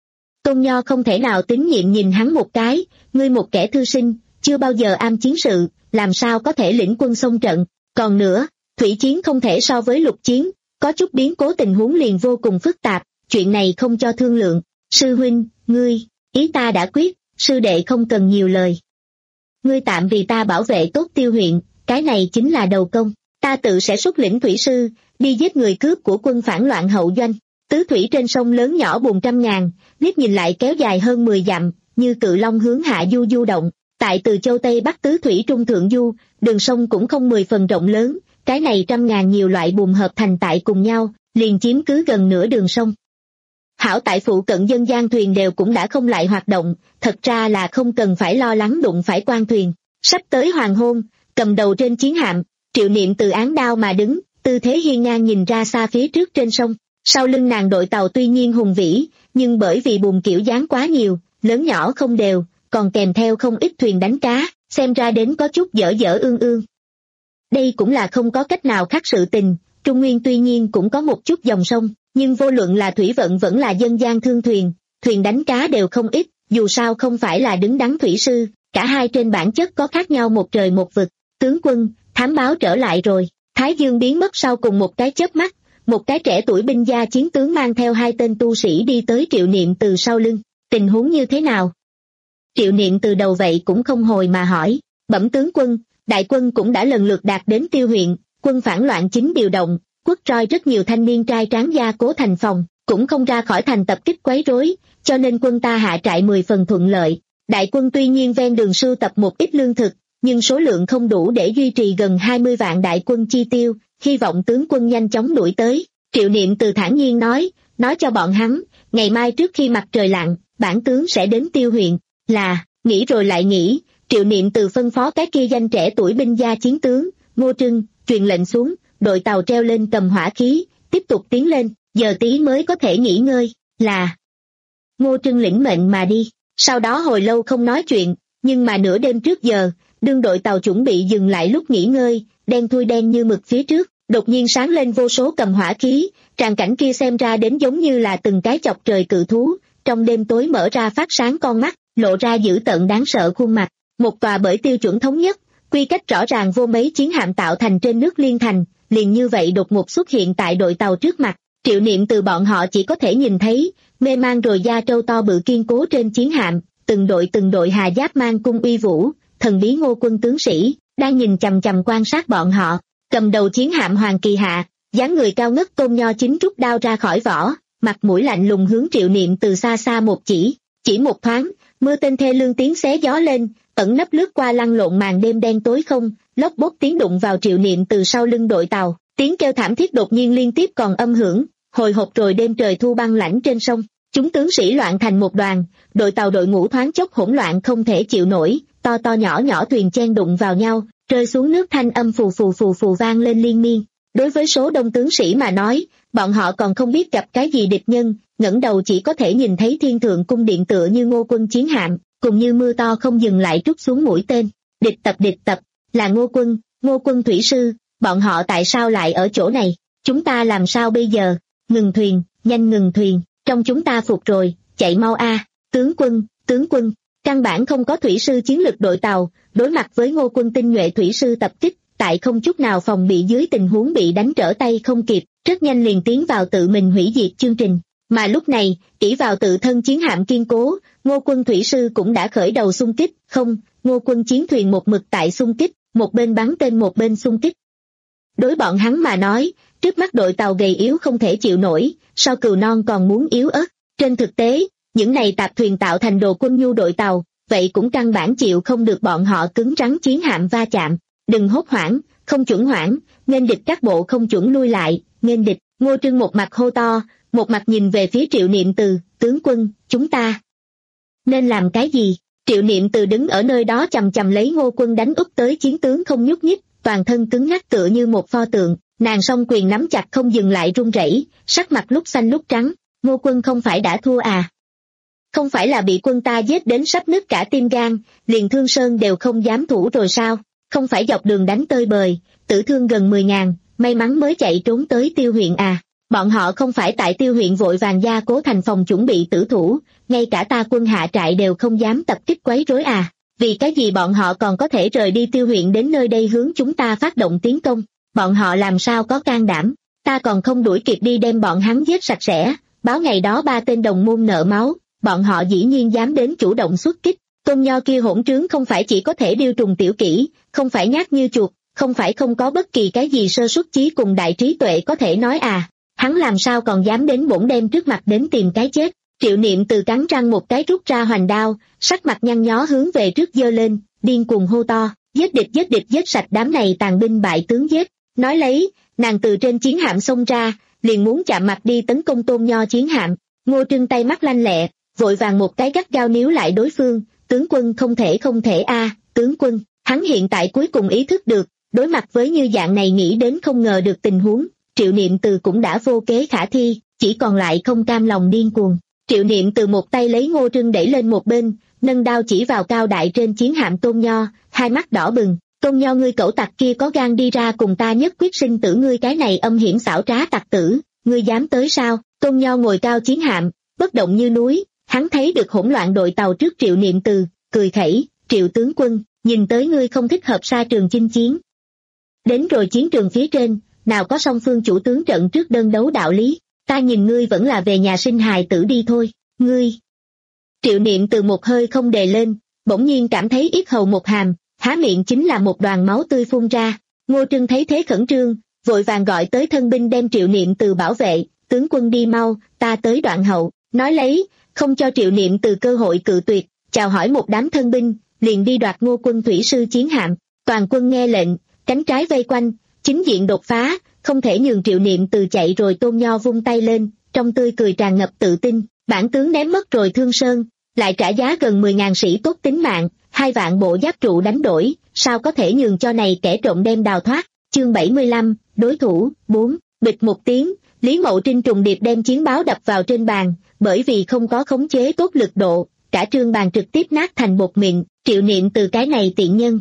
Tôn Nho không thể nào tín nhiệm nhìn hắn một cái, ngươi một kẻ thư sinh, chưa bao giờ am chiến sự, làm sao có thể lĩnh quân xông trận, còn nữa, thủy chiến không thể so với lục chiến, có chút biến cố tình huống liền vô cùng phức tạp, chuyện này không cho thương lượng, sư huynh, ngươi, ý ta đã quyết, sư đệ không cần nhiều lời. Ngươi tạm vì ta bảo vệ tốt Tiêu huyện, cái này chính là đầu công, ta tự sẽ xuất lĩnh thủy sư, đi giết người cướp của quân phản loạn hậu doanh. Tứ thủy trên sông lớn nhỏ buồn trăm ngàn, liếc nhìn lại kéo dài hơn mười dặm, như cự long hướng hạ du du động. Tại từ châu Tây Bắc tứ thủy trung thượng du, đường sông cũng không mười phần rộng lớn, cái này trăm ngàn nhiều loại buồm hợp thành tại cùng nhau, liền chiếm cứ gần nửa đường sông. Hảo tại phụ cận dân gian thuyền đều cũng đã không lại hoạt động, thật ra là không cần phải lo lắng đụng phải quan thuyền. Sắp tới hoàng hôn, cầm đầu trên chiến hạm, Triệu Niệm từ án đao mà đứng, tư thế hiên ngang nhìn ra xa phía trước trên sông. Sau lưng nàng đội tàu tuy nhiên hùng vĩ, nhưng bởi vì buồm kiểu dáng quá nhiều, lớn nhỏ không đều, còn kèm theo không ít thuyền đánh cá, xem ra đến có chút dở dở ương ương. Đây cũng là không có cách nào khác sự tình, Trung Nguyên tuy nhiên cũng có một chút dòng sông, nhưng vô luận là thủy vận vẫn là dân gian thương thuyền, thuyền đánh cá đều không ít, dù sao không phải là đứng đắn thủy sư, cả hai trên bản chất có khác nhau một trời một vực. Tướng quân, thám báo trở lại rồi. Thái Dương biến mất sau cùng một cái chớp mắt, một cái trẻ tuổi binh gia chiến tướng mang theo hai tên tu sĩ đi tới Triệu Niệm từ sau lưng. Tình huống như thế nào? Triệu Niệm từ đầu vậy cũng không hồi mà hỏi. Bẩm tướng quân, đại quân cũng đã lần lượt đạt đến Tiêu huyện, quân phản loạn chính điều động, quất roi rất nhiều thanh niên trai tráng gia cố thành phòng, cũng không ra khỏi thành tập kích quấy rối, cho nên quân ta hạ trại mười phần thuận lợi. Đại quân tuy nhiên ven đường sưu tập một ít lương thực, nhưng số lượng không đủ để duy trì gần hai mươi vạn đại quân chi tiêu, hy vọng tướng quân nhanh chóng đuổi tới. Triệu Niệm từ thản nhiên nói, nói cho bọn hắn, ngày mai trước khi mặt trời lặn, bản tướng sẽ đến Tiêu huyện. Là, nghĩ rồi lại nghĩ, Triệu Niệm từ phân phó cái kia danh trẻ tuổi binh gia chiến tướng, Ngô Trưng, truyền lệnh xuống, đội tàu treo lên cầm hỏa khí, tiếp tục tiến lên, giờ tí mới có thể nghỉ ngơi. Là, Ngô Trưng lĩnh mệnh mà đi. Sau đó hồi lâu không nói chuyện, nhưng mà nửa đêm trước giờ, đương đội tàu chuẩn bị dừng lại lúc nghỉ ngơi, đen thui đen như mực phía trước, đột nhiên sáng lên vô số cầm hỏa khí, tràng cảnh kia xem ra đến giống như là từng cái chọc trời cự thú, trong đêm tối mở ra phát sáng con mắt, lộ ra dữ tợn đáng sợ khuôn mặt. Một tòa bởi tiêu chuẩn thống nhất, quy cách rõ ràng vô mấy chiến hạm tạo thành trên nước liên thành, liền như vậy đột ngột xuất hiện tại đội tàu trước mặt. Triệu Niệm từ bọn họ chỉ có thể nhìn thấy, mê mang rồi da trâu to bự kiên cố trên chiến hạm, từng đội từng đội hà giáp mang cung uy vũ, thần bí Ngô quân tướng sĩ, đang nhìn chằm chằm quan sát bọn họ. Cầm đầu chiến hạm Hoàng Kỳ Hạ, dáng người cao ngất Tôn Nho chính rút đao ra khỏi vỏ, mặt mũi lạnh lùng hướng Triệu Niệm từ xa xa một chỉ, chỉ một thoáng, mưa tên thê lương tiếng xé gió lên, ẩn nấp lướt qua lăn lộn màn đêm đen tối không, lốc bốt tiếng đụng vào Triệu Niệm từ sau lưng đội tàu, tiếng kêu thảm thiết đột nhiên liên tiếp còn âm hưởng, hồi hộp rồi đêm trời thu băng lãnh trên sông. Chúng tướng sĩ loạn thành một đoàn, đội tàu đội ngũ thoáng chốc hỗn loạn không thể chịu nổi, to to nhỏ nhỏ thuyền chen đụng vào nhau, rơi xuống nước thanh âm phù phù phù phù vang lên liên miên. Đối với số đông tướng sĩ mà nói, bọn họ còn không biết gặp cái gì địch nhân, ngẩng đầu chỉ có thể nhìn thấy thiên thượng cung điện tựa như Ngô quân chiến hạm, cùng như mưa to không dừng lại trút xuống mũi tên. Địch tập địch tập, là Ngô quân, Ngô quân thủy sư, bọn họ tại sao lại ở chỗ này? Chúng ta làm sao bây giờ? Ngừng thuyền, nhanh ngừng thuyền. Trong chúng ta phục rồi, chạy mau a, tướng quân, tướng quân, căn bản không có thủy sư chiến lực đội tàu, đối mặt với Ngô quân tinh nhuệ thủy sư tập kích, tại không chút nào phòng bị dưới tình huống bị đánh trở tay không kịp, rất nhanh liền tiến vào tự mình hủy diệt chương trình. Mà lúc này, ỷ vào tự thân chiến hạm kiên cố, Ngô quân thủy sư cũng đã khởi đầu xung kích, không, Ngô quân chiến thuyền một mực tại xung kích, một bên bắn tên một bên xung kích. Đối bọn hắn mà nói, trước mắt đội tàu gầy yếu không thể chịu nổi, so cừu non còn muốn yếu ớt. Trên thực tế, những này tạp thuyền tạo thành đồ quân nhu đội tàu, vậy cũng căn bản chịu không được bọn họ cứng rắn chiến hạm va chạm. Đừng hốt hoảng, không chuẩn hoảng, nghênh địch các bộ không chuẩn lui lại, nghênh địch. Ngô Trưng một mặt hô to, một mặt nhìn về phía Triệu Niệm từ, tướng quân, chúng ta nên làm cái gì? Triệu Niệm từ đứng ở nơi đó chầm chầm lấy Ngô quân đánh úp tới chiến tướng không nhúc nhích, toàn thân cứng ngắc tựa như một pho tượng, nàng song quyền nắm chặt không dừng lại run rẩy, sắc mặt lúc xanh lúc trắng. Ngô quân không phải đã thua à? Không phải là bị quân ta giết đến sắp nứt cả tim gan, liền Thương Sơn đều không dám thủ rồi sao? Không phải dọc đường đánh tơi bời, tử thương gần mười ngàn, may mắn mới chạy trốn tới Tiêu huyện à? Bọn họ không phải tại Tiêu huyện vội vàng gia cố thành phòng chuẩn bị tử thủ, ngay cả ta quân hạ trại đều không dám tập kích quấy rối à? Vì cái gì bọn họ còn có thể rời đi Tiêu huyện đến nơi đây hướng chúng ta phát động tiến công? Bọn họ làm sao có can đảm? Ta còn không đuổi kịp đi đem bọn hắn giết sạch sẽ, báo ngày đó ba tên đồng môn nợ máu, bọn họ dĩ nhiên dám đến chủ động xuất kích. Tôn Nho kia hỗn trướng không phải chỉ có thể điêu trùng tiểu kỹ, không phải nhát như chuột, không phải không có bất kỳ cái gì sơ suất chí cùng đại trí tuệ có thể nói à, hắn làm sao còn dám đến bổn đem trước mặt đến tìm cái chết. Triệu Niệm Từ cắn răng một cái rút ra hoành đao, sắc mặt nhăn nhó hướng về trước giơ lên, điên cuồng hô to, giết địch giết địch giết sạch đám này tàn binh bại tướng giết. Nói lấy, nàng từ trên chiến hạm xông ra, liền muốn chạm mặt đi tấn công Tôn Nho chiến hạm. Ngô Trưng tay mắt lanh lẹ, vội vàng một cái gắt gao níu lại đối phương, tướng quân không thể không thể a, tướng quân. Hắn hiện tại cuối cùng ý thức được, đối mặt với như dạng này nghĩ đến không ngờ được tình huống, Triệu Niệm Từ cũng đã vô kế khả thi, chỉ còn lại không cam lòng điên cuồng. Triệu Niệm Từ một tay lấy Ngô Trưng đẩy lên một bên, nâng đao chỉ vào cao đại trên chiến hạm Tôn Nho, hai mắt đỏ bừng. Tôn Nho, ngươi cẩu tặc kia có gan đi ra cùng ta nhất quyết sinh tử, ngươi cái này âm hiểm xảo trá tặc tử, ngươi dám tới sao? Tôn Nho ngồi cao chiến hạm, bất động như núi, hắn thấy được hỗn loạn đội tàu trước Triệu Niệm Từ, cười khẩy, Triệu tướng quân, nhìn tới ngươi không thích hợp xa trường chinh chiến. Đến rồi chiến trường phía trên, nào có song phương chủ tướng trận trước đơn đấu đạo lý, ta nhìn ngươi vẫn là về nhà sinh hài tử đi thôi, ngươi. Triệu Niệm Từ một hơi không đề lên, bỗng nhiên cảm thấy yết hầu một hàm, há miệng chính là một đoàn máu tươi phun ra. Ngô Trưng thấy thế khẩn trương, vội vàng gọi tới thân binh đem Triệu Niệm Từ bảo vệ, tướng quân đi mau, ta tới đoạn hậu. Nói lấy, không cho Triệu Niệm Từ cơ hội cự tuyệt, chào hỏi một đám thân binh, liền đi đoạt Ngô quân thủy sư chiến hạm. Toàn quân nghe lệnh, cánh trái vây quanh, chính diện đột phá, không thể nhường Triệu Niệm Từ chạy. Rồi Tôn Nho vung tay lên, trong tươi cười tràn ngập tự tin, bản tướng ném mất rồi Thương Sơn, lại trả giá gần mười ngàn sĩ tốt tính mạng, hai vạn bộ giáp trụ đánh đổi, sao có thể nhường cho này kẻ trộm đem đào thoát. Chương bảy mươi lăm, đối thủ, bốn, bịch một tiếng, Lý Mậu Trinh trùng điệp đem chiến báo đập vào trên bàn, bởi vì không có khống chế tốt lực độ, cả trương bàn trực tiếp nát thành bột mịn. Triệu Niệm Từ cái này tiện nhân,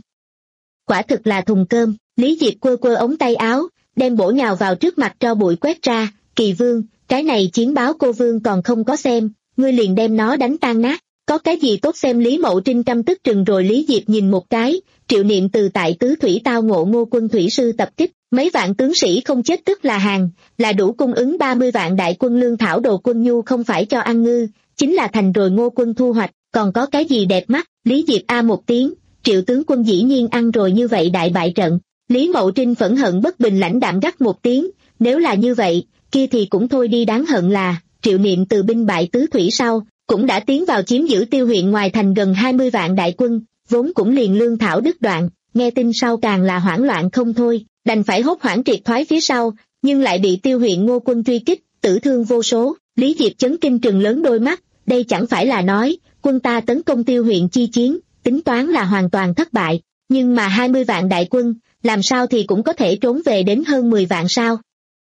quả thực là thùng cơm. Lý Diệp quơ quơ ống tay áo, đem bổ nhào vào trước mặt cho bụi quét ra, Kỳ Vương, cái này chiến báo cô Vương còn không có xem, ngươi liền đem nó đánh tan nát, có cái gì tốt xem? Lý Mậu Trinh căm tức trừng rồi Lý Diệp nhìn một cái. Triệu Niệm Từ tại tứ thủy tao ngộ Ngô quân thủy sư tập kích, mấy vạn tướng sĩ không chết tức là hàng, là đủ cung ứng ba mươi vạn đại quân lương thảo đồ quân nhu, không phải cho ăn ngư, chính là thành rồi Ngô quân thu hoạch, còn có cái gì đẹp mắt? Lý Diệp a một tiếng, Triệu tướng quân dĩ nhiên ăn rồi như vậy đại bại trận. Lý Mậu Trinh phẫn hận bất bình lãnh đạm gắt một tiếng, nếu là như vậy, kia thì cũng thôi đi, đáng hận là Triệu Niệm Từ binh bại tứ thủy sau, cũng đã tiến vào chiếm giữ Tiêu huyện ngoài thành gần hai mươi vạn đại quân, vốn cũng liền lương thảo đứt đoạn, nghe tin sau càng là hoảng loạn không thôi, đành phải hốt hoảng triệt thoái phía sau, nhưng lại bị Tiêu huyện Ngô quân truy kích, tử thương vô số. Lý Diệp chấn kinh trừng lớn đôi mắt, đây chẳng phải là nói, quân ta tấn công Tiêu huyện chi chiến, tính toán là hoàn toàn thất bại, nhưng mà hai mươi vạn đại quân, làm sao thì cũng có thể trốn về đến hơn mười vạn sao?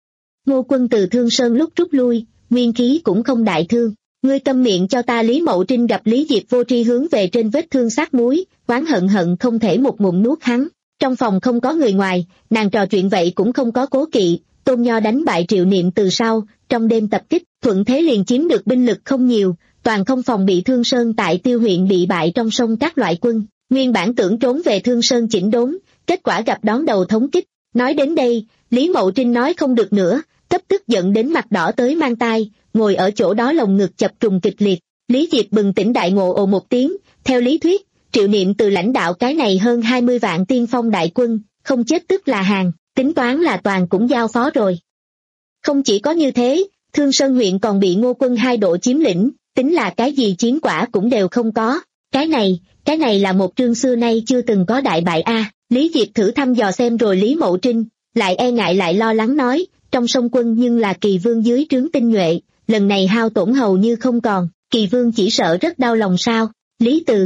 Ngô quân từ Thương Sơn lúc rút lui, nguyên khí cũng không đại thương. Ngươi câm miệng cho ta! Lý Mậu Trinh gặp Lý Diệp vô tri hướng về trên vết thương sát muối, oán hận hận không thể một ngụm nuốt hắn. Trong phòng không có người ngoài, nàng trò chuyện vậy cũng không có cố kỵ. Tôn Nho đánh bại Triệu Niệm Từ sau, trong đêm tập kích, thuận thế liền chiếm được binh lực không nhiều, toàn không phòng bị Thương Sơn tại Tiêu huyện bị bại trong sông các loại quân. Nguyên bản tưởng trốn về Thương Sơn chỉnh đốn, kết quả gặp đón đầu thống kích. Nói đến đây, Lý Mậu Trinh nói không được nữa, cấp tức giận đến mặt đỏ tới mang tai, ngồi ở chỗ đó lồng ngực chập trùng kịch liệt. Lý Diệp bừng tỉnh đại ngộ ồ một tiếng, theo lý thuyết, Triệu Niệm Từ lãnh đạo cái này hơn hai mươi vạn tiên phong đại quân, không chết tức là hàng, tính toán là toàn cũng giao phó rồi. Không chỉ có như thế, Thương Sơn huyện còn bị Ngô quân hai độ chiếm lĩnh, tính là cái gì chiến quả cũng đều không có. Cái này, cái này là một trương xưa nay chưa từng có đại bại a. Lý Diệp thử thăm dò xem rồi Lý Mậu Trinh, lại e ngại lại lo lắng nói, trong sông quân nhưng là Kỳ Vương dưới trướng tinh nhuệ, lần này hao tổn hầu như không còn, Kỳ Vương chỉ sợ rất đau lòng sao? Lý Từ.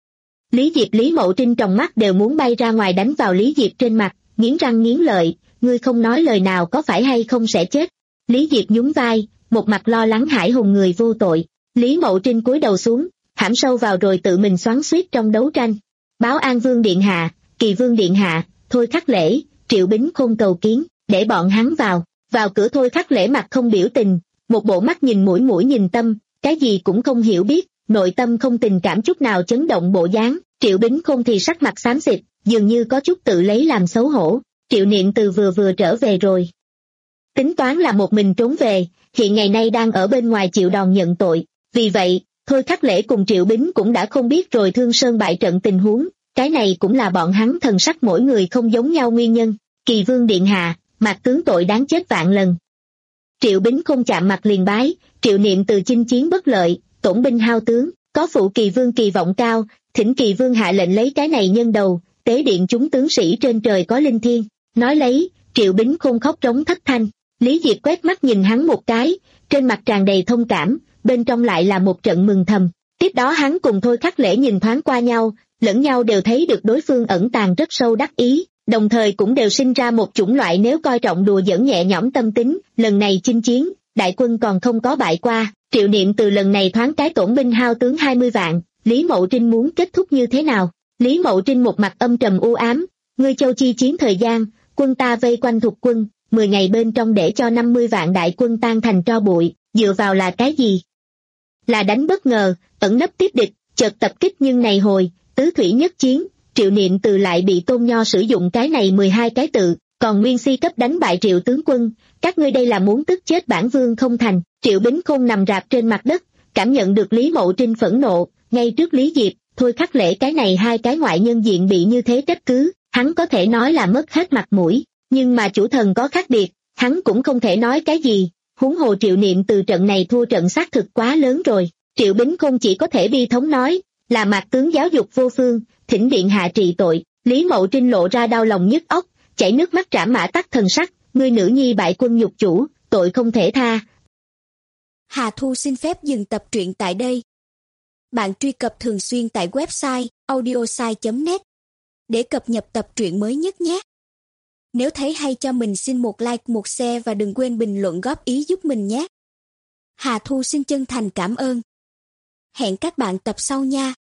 Lý Diệp Lý Mậu Trinh trong mắt đều muốn bay ra ngoài đánh vào Lý Diệp trên mặt, nghiến răng nghiến lợi, ngươi không nói lời nào có phải hay không sẽ chết. Lý Diệp nhún vai, một mặt lo lắng hải hùng người vô tội. Lý Mậu Trinh cúi đầu xuống, hãm sâu vào rồi tự mình xoắn xuýt trong đấu tranh. Báo An Vương điện hạ, Kỳ Vương điện hạ, Thôi Khắc Lễ, Triệu Bính Khôn cầu kiến, để bọn hắn vào. Vào cửa Thôi Khắc Lễ mặt không biểu tình, một bộ mắt nhìn mũi mũi nhìn tâm, cái gì cũng không hiểu biết, nội tâm không tình cảm chút nào chấn động bộ dáng. Triệu Bính Khôn thì sắc mặt xám xịt, dường như có chút tự lấy làm xấu hổ. Triệu Niệm Từ vừa vừa trở về rồi, tính toán là một mình trốn về, hiện ngày nay đang ở bên ngoài chịu đòn nhận tội. Vì vậy, Thôi Khắc Lễ cùng Triệu Bính cũng đã không biết rồi Thương Sơn bại trận tình huống, cái này cũng là bọn hắn thần sắc mỗi người không giống nhau nguyên nhân. Kỳ Vương điện hạ, Mạc tướng tội đáng chết vạn lần. Triệu Bính không chạm mặt liền bái, Triệu Niệm từ chinh chiến bất lợi, tổn binh hao tướng, có phụ Kỳ Vương kỳ vọng cao, thỉnh Kỳ Vương hạ lệnh lấy cái này nhân đầu, tế điện chúng tướng sĩ trên trời có linh thiêng. Nói lấy, Triệu Bính Khôn khóc trống thất thanh. Lý Diệp quét mắt nhìn hắn một cái, trên mặt tràn đầy thông cảm, bên trong lại là một trận mừng thầm. Tiếp đó hắn cùng Thôi Khắc Lễ nhìn thoáng qua nhau, lẫn nhau đều thấy được đối phương ẩn tàng rất sâu đắc ý, đồng thời cũng đều sinh ra một chủng loại nếu coi trọng đùa giỡn nhẹ nhõm tâm tính. Lần này chinh chiến, đại quân còn không có bại qua, Triệu Niệm từ lần này thoáng cái tổn binh hao tướng hai mươi vạn, Lý Mậu Trinh muốn kết thúc như thế nào? Lý Mậu Trinh một mặt âm trầm u ám, ngươi Châu chi chiến thời gian, quân ta vây quanh Thục quân, mười ngày bên trong để cho năm mươi vạn đại quân tan thành tro bụi, dựa vào là cái gì? Là đánh bất ngờ, ẩn nấp tiếp địch, chợt tập kích, nhưng này hồi, tứ thủy nhất chiến, Triệu Niệm từ lại bị Tôn Nho sử dụng cái này mười hai cái tự, còn nguyên si cấp đánh bại Triệu tướng quân, các ngươi đây là muốn tức chết bản vương không thành. Triệu Bính Khôn nằm rạp trên mặt đất, cảm nhận được Lý Mậu Trinh phẫn nộ, ngay trước Lý Diệp, Thôi Khắc Lễ cái này hai cái ngoại nhân diện bị như thế trách cứ, hắn có thể nói là mất hết mặt mũi, nhưng mà chủ thần có khác biệt, hắn cũng không thể nói cái gì, huống hồ Triệu Niệm từ trận này thua trận xác thực quá lớn rồi. Triệu Bính Khôn chỉ có thể bi thống nói, là mạc tướng giáo dục vô phương, thỉnh điện hạ trị tội. Lý Mậu Trinh lộ ra đau lòng nhức óc, chảy nước mắt trảm mã tắc thần sắc, ngươi nữ nhi bại quân nhục chủ, tội không thể tha. Hà Thu xin phép dừng tập truyện tại đây. Bạn truy cập thường xuyên tại website audiosai chấm net để cập nhật tập truyện mới nhất nhé. Nếu thấy hay cho mình xin một like, một share và đừng quên bình luận góp ý giúp mình nhé. Hà Thu xin chân thành cảm ơn. Hẹn các bạn tập sau nha.